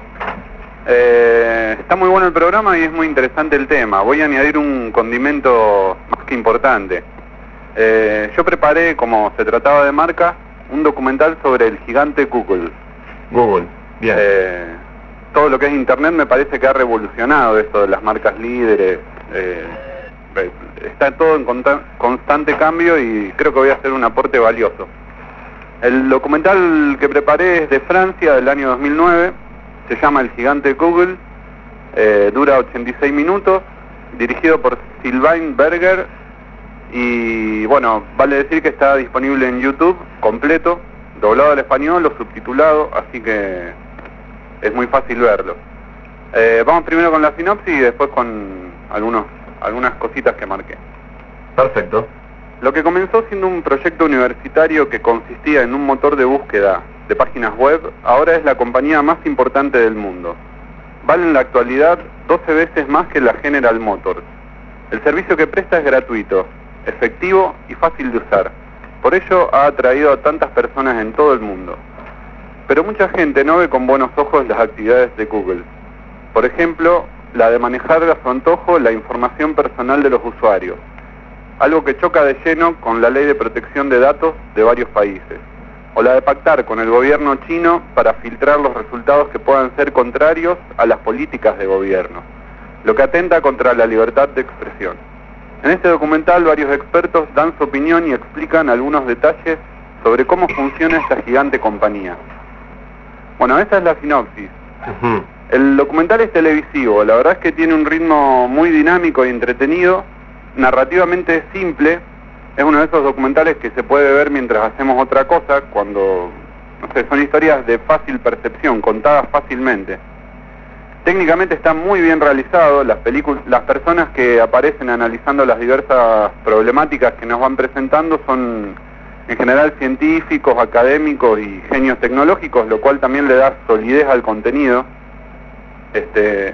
J: Eh, está muy bueno el programa y es muy interesante el tema. Voy a añadir un condimento más que importante. Eh, yo preparé, como se trataba de marca, un documental sobre el gigante Google.
F: Google, bien.
J: Eh, todo lo que es Internet me parece que ha revolucionado esto de las marcas líderes. Eh, está todo en constante cambio y creo que voy a hacer un aporte valioso. El documental que preparé es de Francia, del año dos mil nueve, se llama El gigante Google, eh, dura ochenta y seis minutos, dirigido por Sylvain Berger y bueno, vale decir que está disponible en YouTube completo, doblado al español o subtitulado, así que es muy fácil verlo. Eh, vamos primero con la sinopsis y después con algunos algunas cositas que marqué.
F: Perfecto.
J: Lo que comenzó siendo un proyecto universitario que consistía en un motor de búsqueda de páginas web, ahora es la compañía más importante del mundo. Vale en la actualidad doce veces más que la General Motors. El servicio que presta es gratuito, efectivo y fácil de usar. Por ello ha atraído a tantas personas en todo el mundo. Pero mucha gente no ve con buenos ojos las actividades de Google. Por ejemplo, la de manejar a su antojo la información personal de los usuarios, algo que choca de lleno con la ley de protección de datos de varios países, o la de pactar con el gobierno chino para filtrar los resultados que puedan ser contrarios a las políticas de gobierno, lo que atenta contra la libertad de expresión. En este documental varios expertos dan su opinión y explican algunos detalles sobre cómo funciona esta gigante compañía. Bueno, esa es la sinopsis.
F: Uh-huh.
J: El documental es televisivo, la verdad es que tiene un ritmo muy dinámico y entretenido, narrativamente es simple, es uno de esos documentales que se puede ver mientras hacemos otra cosa, cuando, no sé, son historias de fácil percepción, contadas fácilmente. Técnicamente está muy bien realizado, las películas, las personas que aparecen analizando las diversas problemáticas que nos van presentando son en general científicos, académicos y genios tecnológicos, lo cual también le da solidez al contenido. Este,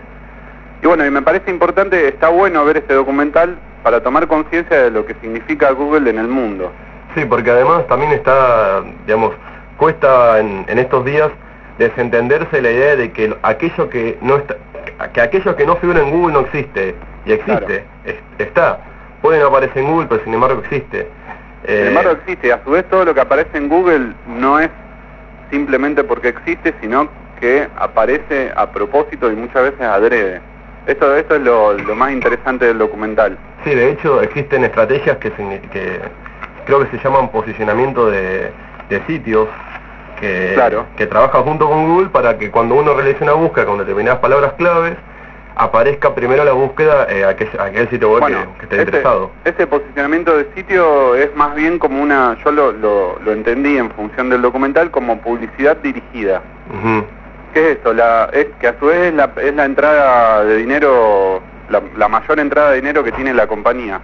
J: y bueno, y me parece importante, está bueno ver este documental para tomar conciencia de lo que significa Google en el mundo.
F: Sí, porque además también está, digamos, cuesta en, en estos días desentenderse la idea de que aquello que no está, que aquello que no figura en Google no existe, y existe, claro. es, está, puede no aparecer en Google, pero sin embargo existe.
J: Sin eh, embargo existe, y a su vez todo lo que aparece en Google no es simplemente porque existe, sino que aparece a propósito y muchas veces adrede. Esto, esto es lo, lo más interesante del documental.
F: Sí, de hecho existen estrategias que, se, que creo que se llaman posicionamiento de, de sitios que,
J: claro.
F: que trabajan junto con Google para que cuando uno realice una búsqueda con determinadas palabras claves, aparezca primero la búsqueda eh, a aquel, a aquel sitio web bueno, que, que esté
J: ese,
F: interesado.
J: Ese posicionamiento de sitio es más bien como una, yo lo, lo, lo entendí en función del documental como publicidad dirigida.
F: Uh-huh.
J: ¿Qué es esto? La, es que a su vez es la, es la entrada de dinero, la, la mayor entrada de dinero que tiene la compañía.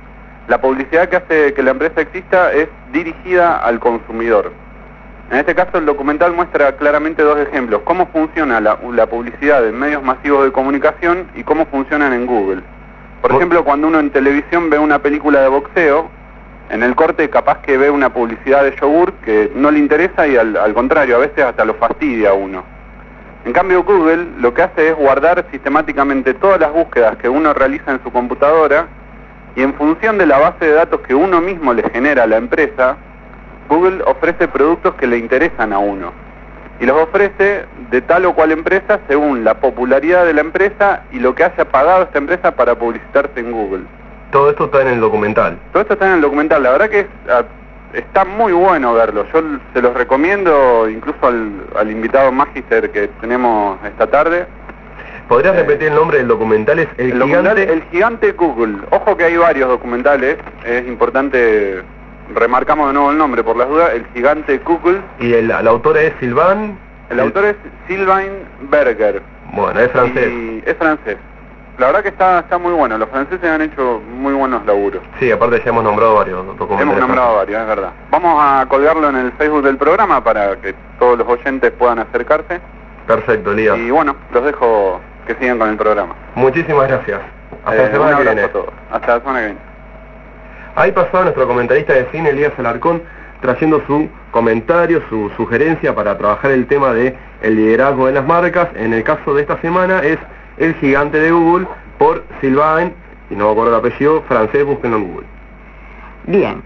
J: La publicidad que hace que la empresa exista es dirigida al consumidor. En este caso el documental muestra claramente dos ejemplos, cómo funciona la, la publicidad en medios masivos de comunicación y cómo funcionan en Google. Por ejemplo, cuando uno en televisión ve una película de boxeo, en el corte capaz que ve una publicidad de yogur que no le interesa y al, al contrario, a veces hasta lo fastidia a uno. En cambio Google lo que hace es guardar sistemáticamente todas las búsquedas que uno realiza en su computadora y en función de la base de datos que uno mismo le genera a la empresa, Google ofrece productos que le interesan a uno y los ofrece de tal o cual empresa según la popularidad de la empresa y lo que haya pagado esta empresa para publicitarse en Google.
F: Todo esto está en el documental.
J: Todo esto está en el documental, la verdad que es, está muy bueno verlo, yo se los recomiendo incluso al, al invitado Magister que tenemos esta tarde.
F: ¿Podrías eh, repetir el nombre del documental? Es El,
J: el
F: gigante...
J: documental El gigante Google. Ojo que hay varios documentales, es importante, remarcamos de nuevo el nombre por las dudas, El gigante Google.
F: ¿Y el, el autor es Sylvain?
J: El, el autor es Sylvain Berger.
F: Bueno, es francés.
J: Y es francés. La verdad que está está muy bueno, los franceses han hecho muy buenos laburos.
F: Sí, aparte ya hemos nombrado varios documentales.
J: Hemos nombrado varios, es verdad. Vamos a colgarlo en el Facebook del programa para que todos los oyentes puedan acercarse.
F: Perfecto, Elías.
J: Y bueno, los dejo que sigan con el programa.
F: Muchísimas gracias. Hasta
J: Eh,
F: la semana
J: un
F: que
J: abrazo
F: viene.
J: a todos. Hasta la semana que viene.
F: Ahí pasaba nuestro comentarista de cine, Elías Alarcón, trayendo su comentario, su sugerencia para trabajar el tema de el liderazgo de las marcas. En el caso de esta semana es El gigante de Google, por Sylvain, y no me acuerdo el apellido, francés, búsquenlo en Google.
B: Bien,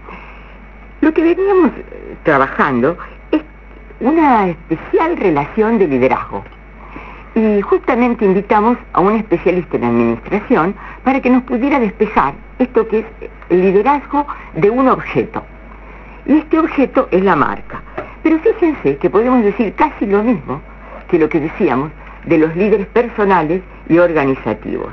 B: lo que veníamos eh, trabajando es una especial relación de liderazgo. Y justamente invitamos a un especialista en administración para que nos pudiera despejar esto que es el liderazgo de un objeto. Y este objeto es la marca. Pero fíjense que podemos decir casi lo mismo que lo que decíamos de los líderes personales y organizativos.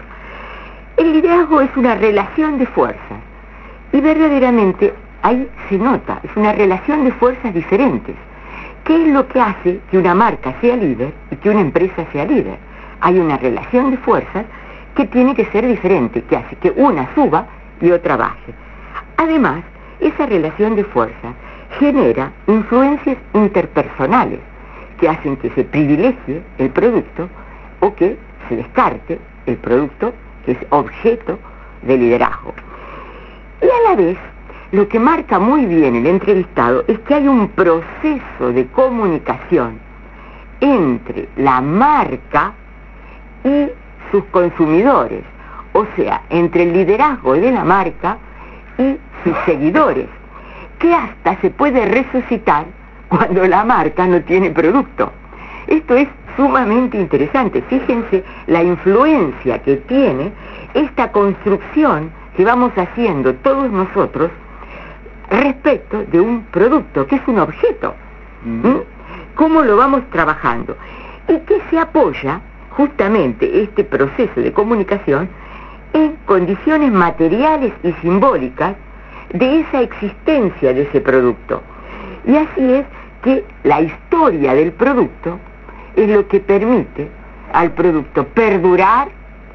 B: El liderazgo es una relación de fuerzas y verdaderamente ahí se nota, es una relación de fuerzas diferentes. ¿Qué es lo que hace que una marca sea líder y que una empresa sea líder? Hay una relación de fuerzas que tiene que ser diferente, que hace que una suba y otra baje. Además, esa relación de fuerzas genera influencias interpersonales que hacen que se privilegie el producto o que se descarte el producto que es objeto de liderazgo. Y a la vez, lo que marca muy bien el entrevistado es que hay un proceso de comunicación entre la marca y sus consumidores, o sea, entre el liderazgo de la marca y sus seguidores, que hasta se puede resucitar cuando la marca no tiene producto. Esto es sumamente interesante. Fíjense la influencia que tiene esta construcción que vamos haciendo todos nosotros respecto de un producto, que es un objeto. ¿Mm? ¿Cómo lo vamos trabajando? Y que se apoya justamente este proceso de comunicación en condiciones materiales y simbólicas de esa existencia de ese producto. Y así es que la historia del producto es lo que permite al producto perdurar,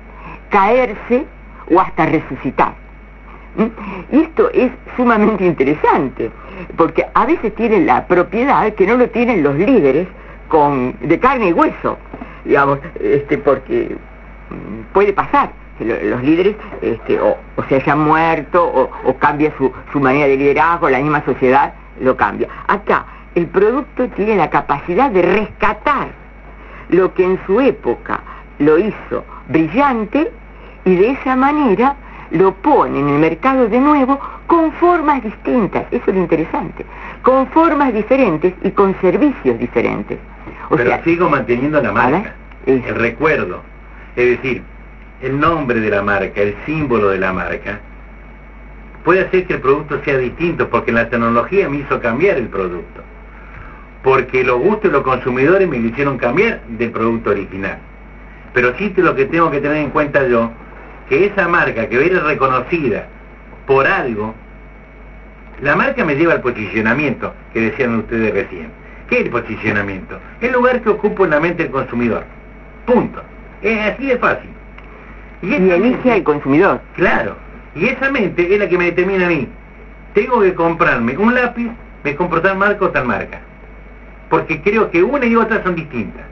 B: caerse o hasta resucitar. ¿Mm? Y esto es sumamente interesante, porque a veces tiene la propiedad que no lo tienen los líderes con, de carne y hueso, digamos, este, porque puede pasar que lo, los líderes este, o, o se hayan muerto o, o cambia su, su manera de liderazgo, la misma sociedad lo cambia. Acá el producto tiene la capacidad de rescatar lo que en su época lo hizo brillante y de esa manera lo pone en el mercado de nuevo con formas distintas. Eso es lo interesante, con formas diferentes y con servicios diferentes. O
E: Pero
B: sea,
E: sigo manteniendo la marca,
B: es...
E: el recuerdo, es decir, el nombre de la marca, el símbolo de la marca, puede hacer que el producto sea distinto, porque la tecnología me hizo cambiar el producto, porque los gustos de los consumidores me lo hicieron cambiar del producto original. Pero sí lo que tengo que tener en cuenta yo, que esa marca que era reconocida por algo, la marca me lleva al posicionamiento que decían ustedes recién. ¿Qué es el posicionamiento? El lugar que ocupo en la mente del consumidor. Punto. Es así de fácil. Y,
B: y elige
E: mente,
B: al consumidor.
E: Claro. Y esa mente es la que me determina a mí. Tengo que comprarme un lápiz, me compro tal marca o tal marca. Porque creo que una y otra son distintas.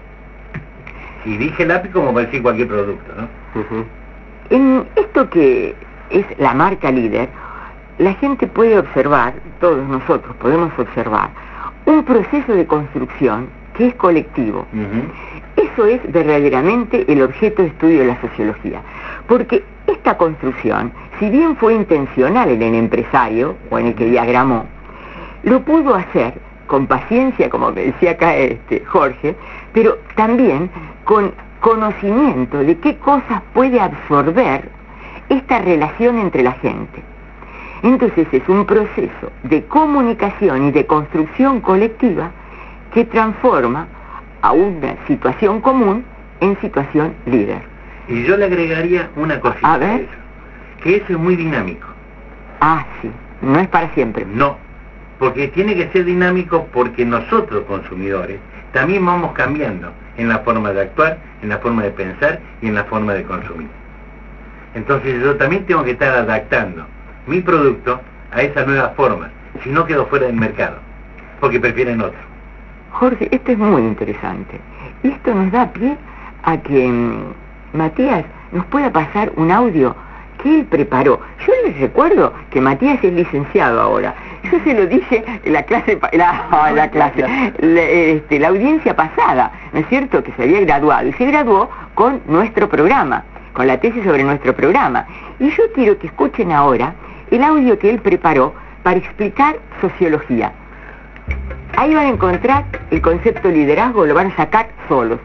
E: Y dije lápiz como para decir cualquier producto, ¿no?
F: Uh-huh.
B: En esto que es la marca líder, la gente puede observar, todos nosotros podemos observar, un proceso de construcción que es colectivo.
E: Uh-huh.
B: Eso es verdaderamente el objeto de estudio de la sociología, porque esta construcción, si bien fue intencional en el empresario o en el que diagramó, lo pudo hacer con paciencia, como me decía acá este Jorge, pero también con conocimiento de qué cosas puede absorber esta relación entre la gente. Entonces es un proceso de comunicación y de construcción colectiva que transforma a una situación común en situación líder.
E: Y yo le agregaría una cosita
B: A ver.
E: a eso, que eso es muy dinámico.
B: Ah, sí, no es para siempre.
E: No, porque tiene que ser dinámico porque nosotros consumidores también vamos cambiando en la forma de actuar, en la forma de pensar y en la forma de consumir. Entonces yo también tengo que estar adaptando mi producto a esa nueva forma, si no quedo fuera del mercado, porque prefieren otro.
B: Jorge, esto es muy interesante. Y esto nos da pie a que mmm, Matías nos pueda pasar un audio que él preparó. Yo les recuerdo que Matías es licenciado ahora. Yo se lo dije en la clase, la, la clase, la, este, la audiencia pasada, ¿no es cierto? Que se había graduado y se graduó con nuestro programa, con la tesis sobre nuestro programa. Y yo quiero que escuchen ahora el audio que él preparó para explicar sociología. Ahí van a encontrar el concepto liderazgo, lo van a sacar solos.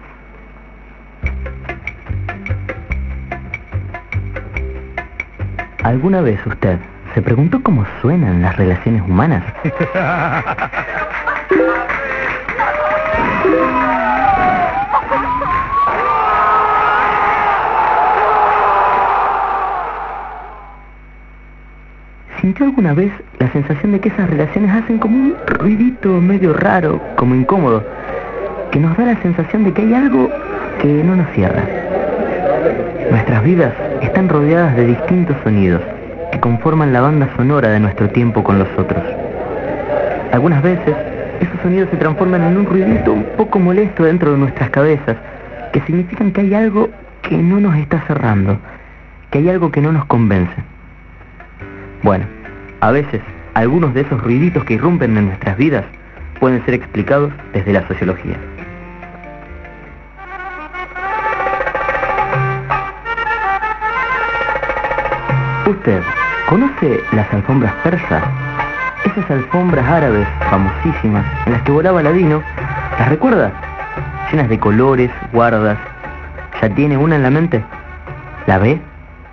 G: ¿Alguna vez usted se preguntó cómo suenan las relaciones humanas? ¿Sintió alguna vez la sensación de que esas relaciones hacen como un ruidito medio raro, como incómodo, que nos da la sensación de que hay algo que no nos cierra? Nuestras vidas están rodeadas de distintos sonidos que conforman la banda sonora de nuestro tiempo con los otros. Algunas veces, esos sonidos se transforman en un ruidito un poco molesto dentro de nuestras cabezas, que significan que hay algo que no nos está cerrando, que hay algo que no nos convence. Bueno, a veces, algunos de esos ruiditos que irrumpen en nuestras vidas pueden ser explicados desde la sociología. ¿Usted conoce las alfombras persas? Esas alfombras árabes famosísimas en las que volaba Aladino, ¿las recuerda? Llenas de colores, guardas. ¿Ya tiene una en la mente? ¿La ve?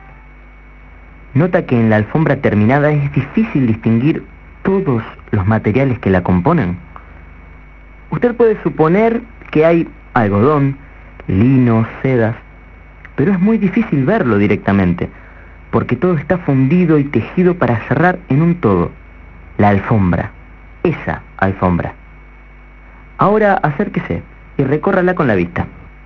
G: ¿Nota que en la alfombra terminada es difícil distinguir todos los materiales que la componen? Usted puede suponer que hay algodón, lino, sedas, pero es muy difícil verlo directamente, porque todo está fundido y tejido para cerrar en un todo. La alfombra. Esa alfombra. Ahora acérquese y recórrala con la vista.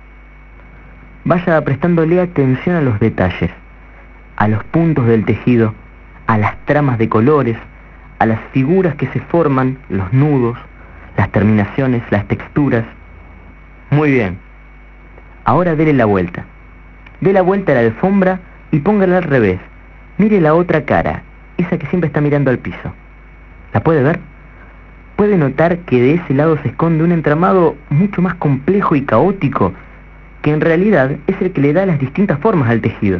G: Vaya prestándole atención a los detalles, a los puntos del tejido, a las tramas de colores, a las figuras que se forman, los nudos, las terminaciones, las texturas. Muy bien. Ahora dele la vuelta. Dé la vuelta a la alfombra y póngala al revés. Mire la otra cara, esa que siempre está mirando al piso. ¿La puede ver? Puede notar que de ese lado se esconde un entramado mucho más complejo y caótico, que en realidad es el que le da las distintas formas al tejido.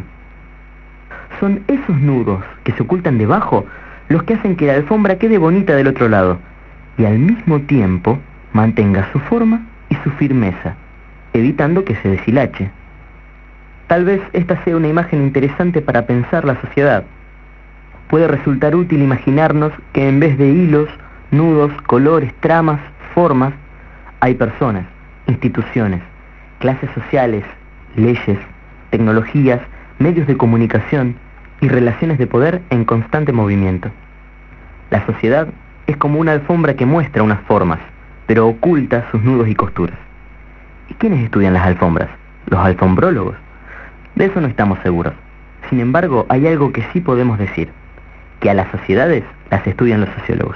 G: Son esos nudos que se ocultan debajo los que hacen que la alfombra quede bonita del otro lado y al mismo tiempo mantenga su forma y su firmeza, evitando que se deshilache. Tal vez esta sea una imagen interesante para pensar la sociedad. Puede resultar útil imaginarnos que en vez de hilos, nudos, colores, tramas, formas, hay personas, instituciones, clases sociales, leyes, tecnologías, medios de comunicación y relaciones de poder en constante movimiento. La sociedad es como una alfombra que muestra unas formas, pero oculta sus nudos y costuras. ¿Y quiénes estudian las alfombras? ¿Los alfombrólogos? De eso no estamos seguros. Sin embargo, hay algo que sí podemos decir, que a las sociedades las estudian los sociólogos.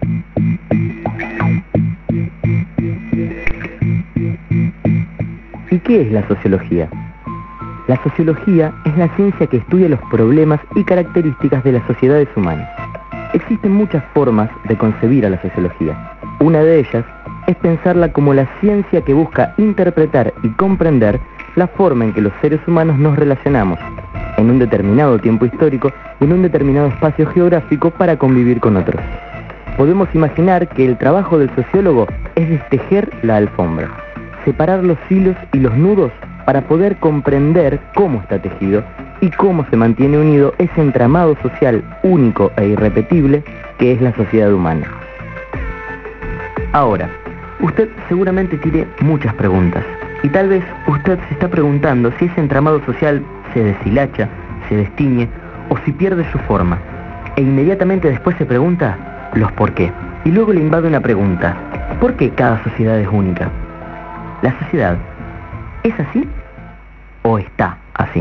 G: ¿Y qué es la sociología? La sociología es la ciencia que estudia los problemas y características de las sociedades humanas. Existen muchas formas de concebir a la sociología. Una de ellas es pensarla como la ciencia que busca interpretar y comprender la forma en que los seres humanos nos relacionamos en un determinado tiempo histórico y en un determinado espacio geográfico para convivir con otros. Podemos imaginar que el trabajo del sociólogo es destejer la alfombra, separar los hilos y los nudos para poder comprender cómo está tejido y cómo se mantiene unido ese entramado social único e irrepetible que es la sociedad humana. Ahora, usted seguramente tiene muchas preguntas y tal vez usted se está preguntando si ese entramado social se deshilacha, se destiñe o si pierde su forma, e inmediatamente después se pregunta los por qué. Y luego le invade una pregunta: ¿por qué cada sociedad es única? ¿La sociedad es así o está así?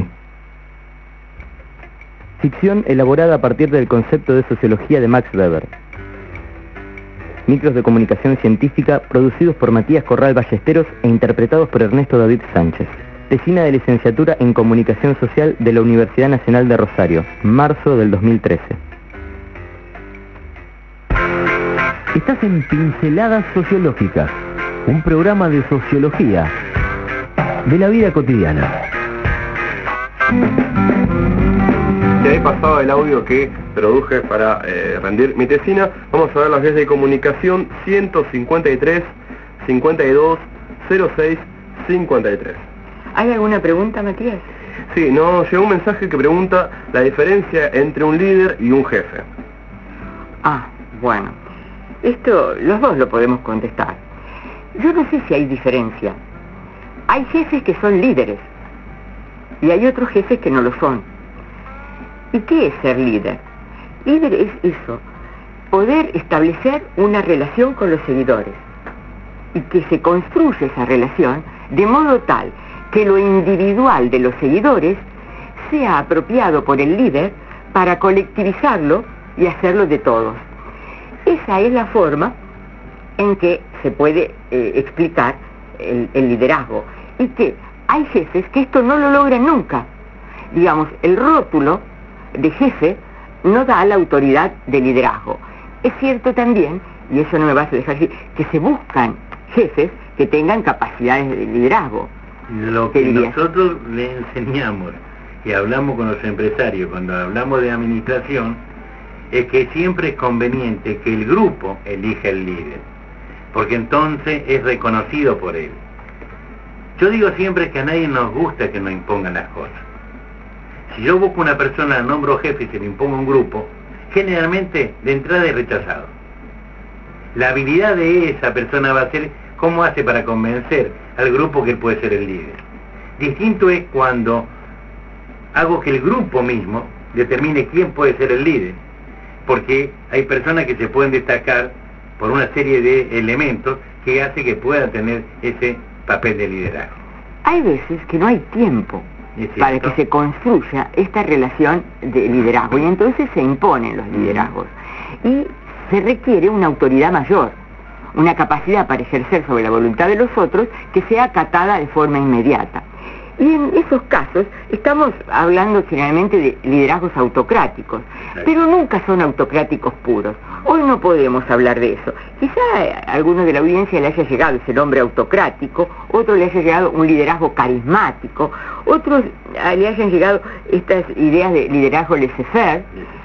G: Ficción elaborada a partir del concepto de sociología de Max Weber. Micros de comunicación científica producidos por Matías Corral Ballesteros e interpretados por Ernesto David Sánchez. tesina de licenciatura en Comunicación Social de la Universidad Nacional de Rosario, marzo del dos mil trece.
I: Estás en Pinceladas Sociológicas, un programa de sociología de la vida cotidiana.
F: Y ahí pasaba el audio que produje para eh, rendir mi tesina. Vamos a ver las vías de comunicación: ciento cincuenta y tres, cincuenta y dos, cero seis, cincuenta y tres.
B: ¿Hay alguna pregunta, Matías?
F: Sí, nos llegó un mensaje que pregunta la diferencia entre un líder y un jefe.
B: Ah, bueno. Esto, los dos lo podemos contestar. Yo no sé si hay diferencia. Hay jefes que son líderes y hay otros jefes que no lo son. ¿Y qué es ser líder? Líder es eso, poder establecer una relación con los seguidores y que se construya esa relación de modo tal que lo individual de los seguidores sea apropiado por el líder para colectivizarlo y hacerlo de todos. Esa es la forma en que se puede eh, explicar el, el liderazgo, y que hay jefes que esto no lo logran nunca. Digamos, el rótulo de jefe no da la autoridad de liderazgo. Es cierto también, y eso no me vas a dejar decir, que se buscan jefes que tengan capacidades de liderazgo.
E: Lo que nosotros le enseñamos y hablamos con los empresarios cuando hablamos de administración es que siempre es conveniente que el grupo elija el líder, porque entonces es reconocido por él. Yo digo siempre que a nadie nos gusta que nos impongan las cosas. Si yo busco una persona, nombro jefe y se le impongo un grupo, generalmente de entrada es rechazado. La habilidad de esa persona va a ser cómo hace para convencer al grupo que él puede ser el líder. Distinto es cuando hago que el grupo mismo determine quién puede ser el líder, porque hay personas que se pueden destacar por una serie de elementos que hace que puedan tener ese papel de liderazgo.
B: Hay veces que no hay tiempo para que se construya esta relación de liderazgo, y entonces se imponen los liderazgos y se requiere una autoridad mayor, una capacidad para ejercer sobre la voluntad de los otros que sea acatada de forma inmediata. Y en esos casos estamos hablando generalmente de liderazgos autocráticos, pero nunca son autocráticos puros. Hoy no podemos hablar de eso. Quizá a alguno de la audiencia le haya llegado ese nombre autocrático, otro le haya llegado un liderazgo carismático, otros le hayan llegado estas ideas de liderazgo laissez-faire,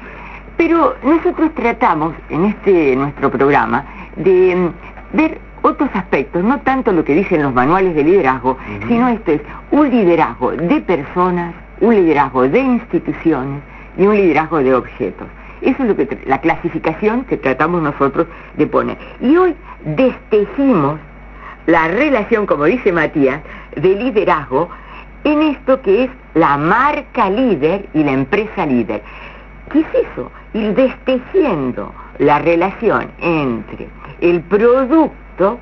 B: pero nosotros tratamos en este nuestro programa de ver otros aspectos, no tanto lo que dicen los manuales de liderazgo, uh-huh. sino esto es un liderazgo de personas, un liderazgo de instituciones y un liderazgo de objetos. Eso es lo que la clasificación que tratamos nosotros de poner. Y hoy destejimos la relación, como dice Matías, de liderazgo en esto que es la marca líder y la empresa líder. ¿Qué es eso? Ir destejiendo la relación entre el producto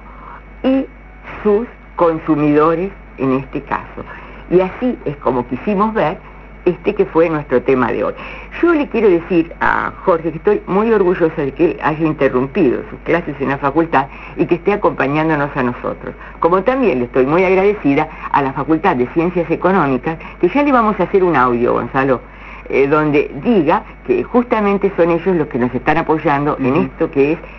B: y sus consumidores en este caso. Y así es como quisimos ver este que fue nuestro tema de hoy. Yo le quiero decir a Jorge que estoy muy orgullosa de que él haya interrumpido sus clases en la facultad y que esté acompañándonos a nosotros. Como también le estoy muy agradecida a la Facultad de Ciencias Económicas, que ya le vamos a hacer un audio, Gonzalo, eh, donde diga que justamente son ellos los que nos están apoyando uh-huh. en esto que es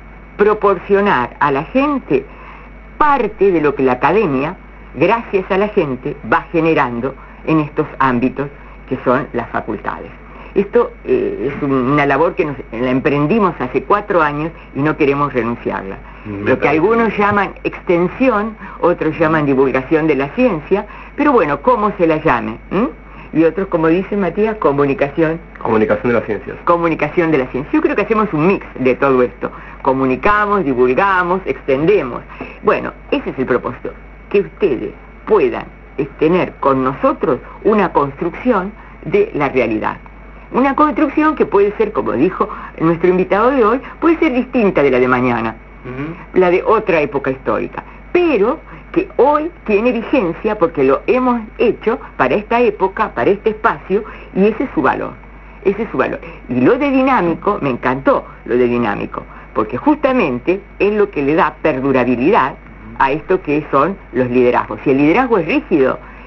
B: proporcionar a la gente parte de lo que la academia, gracias a la gente, va generando en estos ámbitos que son las facultades. Esto eh, es una labor que nos, la emprendimos hace cuatro años y no queremos renunciarla. Me lo que algunos llaman extensión, otros llaman divulgación de la ciencia, pero bueno, ¿cómo se la llame? ¿Mm? Y otros, como dice Matías, comunicación.
F: Comunicación de las ciencias.
B: Comunicación de la ciencia. Yo creo que hacemos un mix de todo esto. Comunicamos, divulgamos, extendemos. Bueno, ese es el propósito. Que ustedes puedan tener con nosotros una construcción de la realidad. Una construcción que puede ser, como dijo nuestro invitado de hoy, puede ser distinta de la de mañana, uh-huh. la de otra época histórica, pero que hoy tiene vigencia porque lo hemos hecho para esta época, para este espacio, y ese es su valor, ese es su valor. Y lo de dinámico, me encantó lo de dinámico, porque justamente es lo que le da perdurabilidad a esto que son los liderazgos. Si el liderazgo es rígido,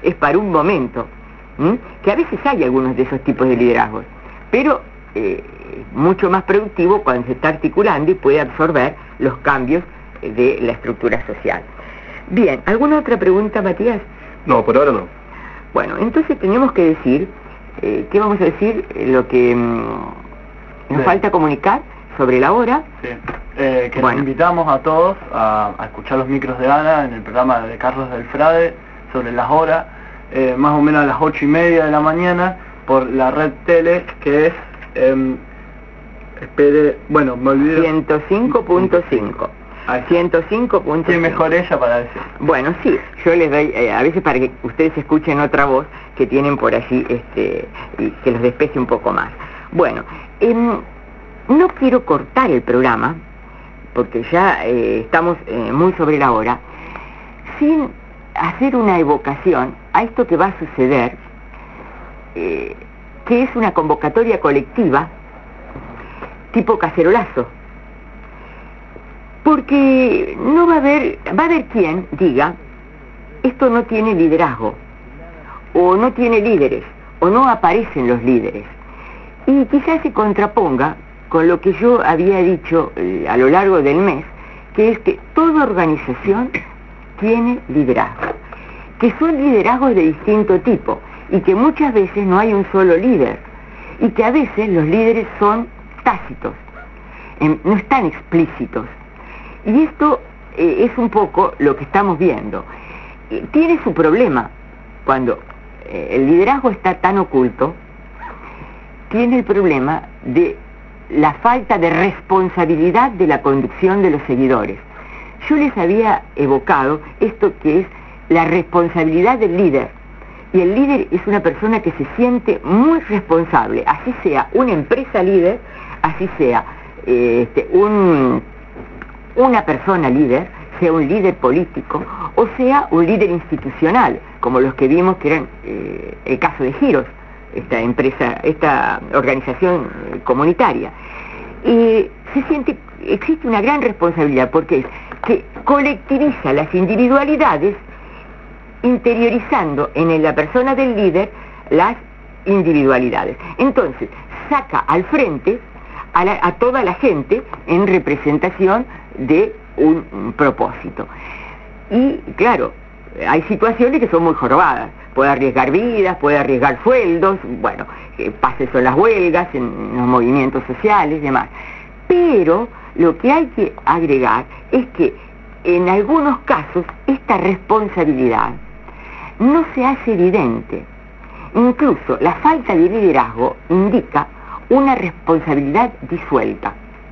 B: es para un momento, ¿m? que a veces hay algunos de esos tipos de liderazgos, pero eh, mucho más productivo cuando se está articulando y puede absorber los cambios de la estructura social. Bien, ¿alguna otra pregunta, Matías?
F: No, por ahora no.
B: Bueno, entonces tenemos que decir, eh, ¿qué vamos a decir? Eh, lo que mmm, nos
H: Bien.
B: falta comunicar sobre la hora.
H: Sí. Eh, que
B: Bueno.
H: los invitamos a todos a, a escuchar los micros de Ana en el programa de Carlos del Frade sobre las horas, eh, más o menos a las ocho y media de la mañana por la red tele que es, eh, espere, bueno, me olvidé.
B: ciento cinco punto cinco.
H: Ahí está.
B: ciento cinco punto cinco.
H: ¿Quién mejor ella para decir?
B: Bueno, sí, yo les doy, eh, a veces para que ustedes escuchen otra voz que tienen por allí, este, y que los despeje un poco más. Bueno, em, no quiero cortar el programa, porque ya eh, estamos eh, muy sobre la hora, sin hacer una evocación a esto que va a suceder, eh, que es una convocatoria colectiva tipo cacerolazo. Porque no va a haber, va a haber quien diga, esto no tiene liderazgo, o no tiene líderes, o no aparecen los líderes. Y quizás se contraponga con lo que yo había dicho eh, a lo largo del mes, que es que toda organización tiene liderazgo, que son liderazgos de distinto tipo, y que muchas veces no hay un solo líder, y que a veces los líderes son tácitos, em, no están explícitos. Y esto eh, es un poco lo que estamos viendo. Eh, tiene su problema cuando eh, el liderazgo está tan oculto, tiene el problema de la falta de responsabilidad de la conducción de los seguidores. Yo les había evocado esto que es la responsabilidad del líder. Y el líder es una persona que se siente muy responsable, así sea una empresa líder, así sea eh, este, un... una persona líder, sea un líder político o sea un líder institucional, como los que vimos que eran eh, el caso de Giros, esta empresa, esta organización comunitaria. Y se siente, existe una gran responsabilidad porque es que colectiviza las individualidades, interiorizando en la persona del líder las individualidades. Entonces, saca al frente a, la, a toda la gente en representación de un, un propósito. Y claro, hay situaciones que son muy jorobadas, puede arriesgar vidas, puede arriesgar sueldos, bueno, eh, pases son las huelgas, en, en los movimientos sociales y demás. Pero lo que hay que agregar es que en algunos casos esta responsabilidad no se hace evidente. Incluso la falta de liderazgo indica una responsabilidad disuelta.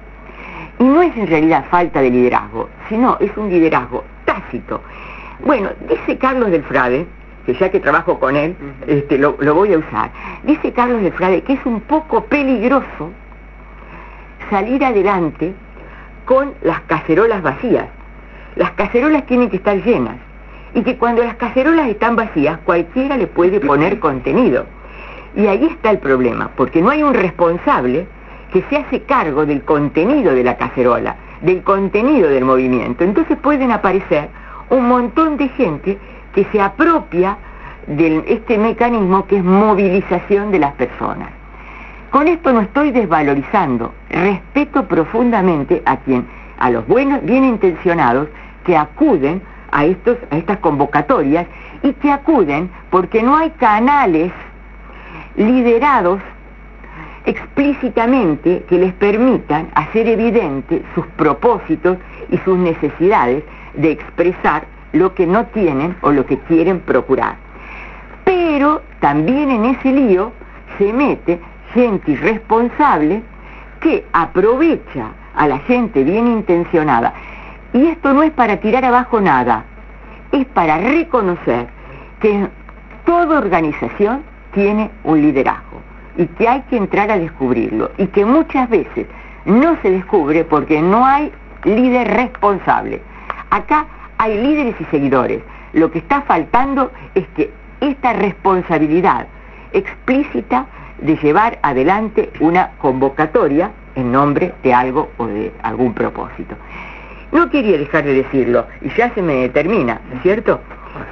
B: Y no es en realidad falta de liderazgo, sino es un liderazgo tácito. Bueno, dice Carlos del Frade, que ya que trabajo con él, este, lo, lo voy a usar, dice Carlos del Frade que es un poco peligroso salir adelante con las cacerolas vacías. Las cacerolas tienen que estar llenas, y que cuando las cacerolas están vacías, cualquiera le puede poner contenido. Y ahí está el problema, porque no hay un responsable que se hace cargo del contenido de la cacerola, del contenido del movimiento. Entonces pueden aparecer un montón de gente que se apropia de este mecanismo que es movilización de las personas. Con esto no estoy desvalorizando, respeto profundamente a quien, a los buenos, bien intencionados que acuden a, estos, a estas convocatorias y que acuden porque no hay canales liderados explícitamente que les permitan hacer evidente sus propósitos y sus necesidades de expresar lo que no tienen o lo que quieren procurar. Pero también en ese lío se mete gente irresponsable que aprovecha a la gente bien intencionada. Y esto no es para tirar abajo nada, es para reconocer que toda organización tiene un liderazgo y que hay que entrar a descubrirlo y que muchas veces no se descubre porque no hay líder responsable. Acá hay líderes y seguidores. Lo que está faltando es que esta responsabilidad explícita de llevar adelante una convocatoria en nombre de algo o de algún propósito. No quería dejar de decirlo, y ya se me termina, ¿no es cierto?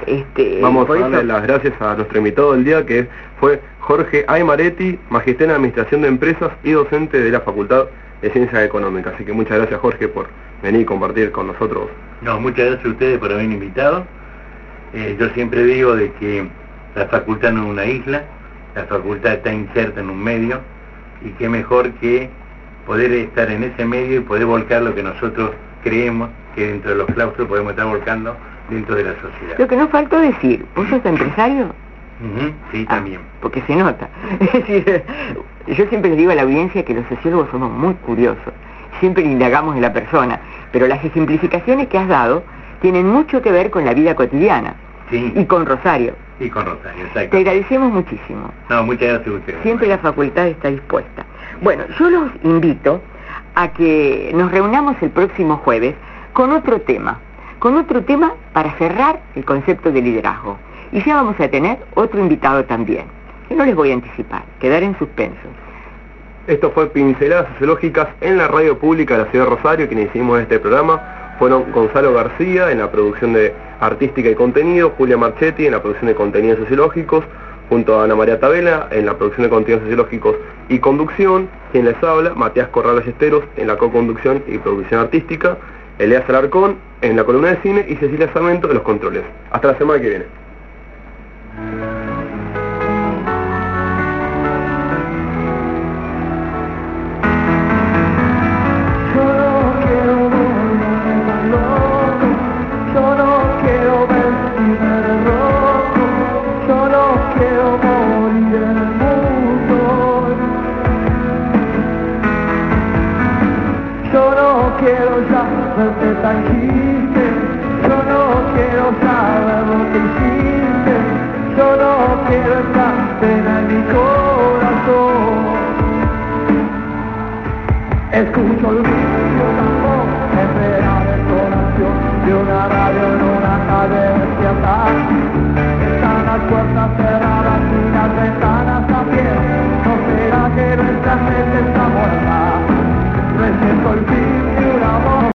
B: Este,
F: Vamos a
B: por
F: darle
B: eso-
F: las gracias a nuestro invitado del día, que fue Jorge Aymaretti, magister en Administración de Empresas y docente de la Facultad de Ciencias Económicas. Así que muchas gracias, Jorge, por venir y compartir con nosotros.
E: No, muchas gracias a ustedes por haberme invitado. Eh, yo siempre digo de que la facultad no es una isla, la facultad está inserta en un medio, y qué mejor que poder estar en ese medio y poder volcar lo que nosotros creemos que dentro de los claustros podemos estar volcando dentro de la sociedad.
B: Lo que nos faltó decir, ¿vos sos empresario?
E: Ujú, sí,
B: Ah,
E: también.
B: porque se nota. Es decir, yo siempre le digo a la audiencia que los sociólogos somos muy curiosos, siempre indagamos en la persona, pero las ejemplificaciones que has dado tienen mucho que ver con la vida cotidiana.
E: Sí.
B: Y con Rosario.
E: Y con Rosario, exacto.
B: Te agradecemos muchísimo.
E: No, muchas gracias a ustedes.
B: Siempre la facultad está dispuesta. Bueno, yo los invito a que nos reunamos el próximo jueves con otro tema, con otro tema para cerrar el concepto de liderazgo. Y ya vamos a tener otro invitado también, que no les voy a anticipar, quedar en suspenso.
F: Esto fue Pinceladas Sociológicas en la radio pública de la ciudad de Rosario. Quienes hicimos este programa fueron Gonzalo García en la producción de artística y contenido, Julia Marchetti en la producción de contenidos sociológicos, junto a Ana María Tabela en la producción de contenidos sociológicos y conducción, quien les habla, Matías Corral Ballesteros en la co-conducción y producción artística, Elías Alarcón en la columna de cine y Cecilia Samento en los controles. Hasta la semana que viene.
D: Quiero ya verte tan triste, yo no quiero saber lo que hiciste, yo no quiero esta pena en mi corazón. Escucho el ruido tambor, entre la detonación de una radio en una calle desierta, están las puertas cerradas.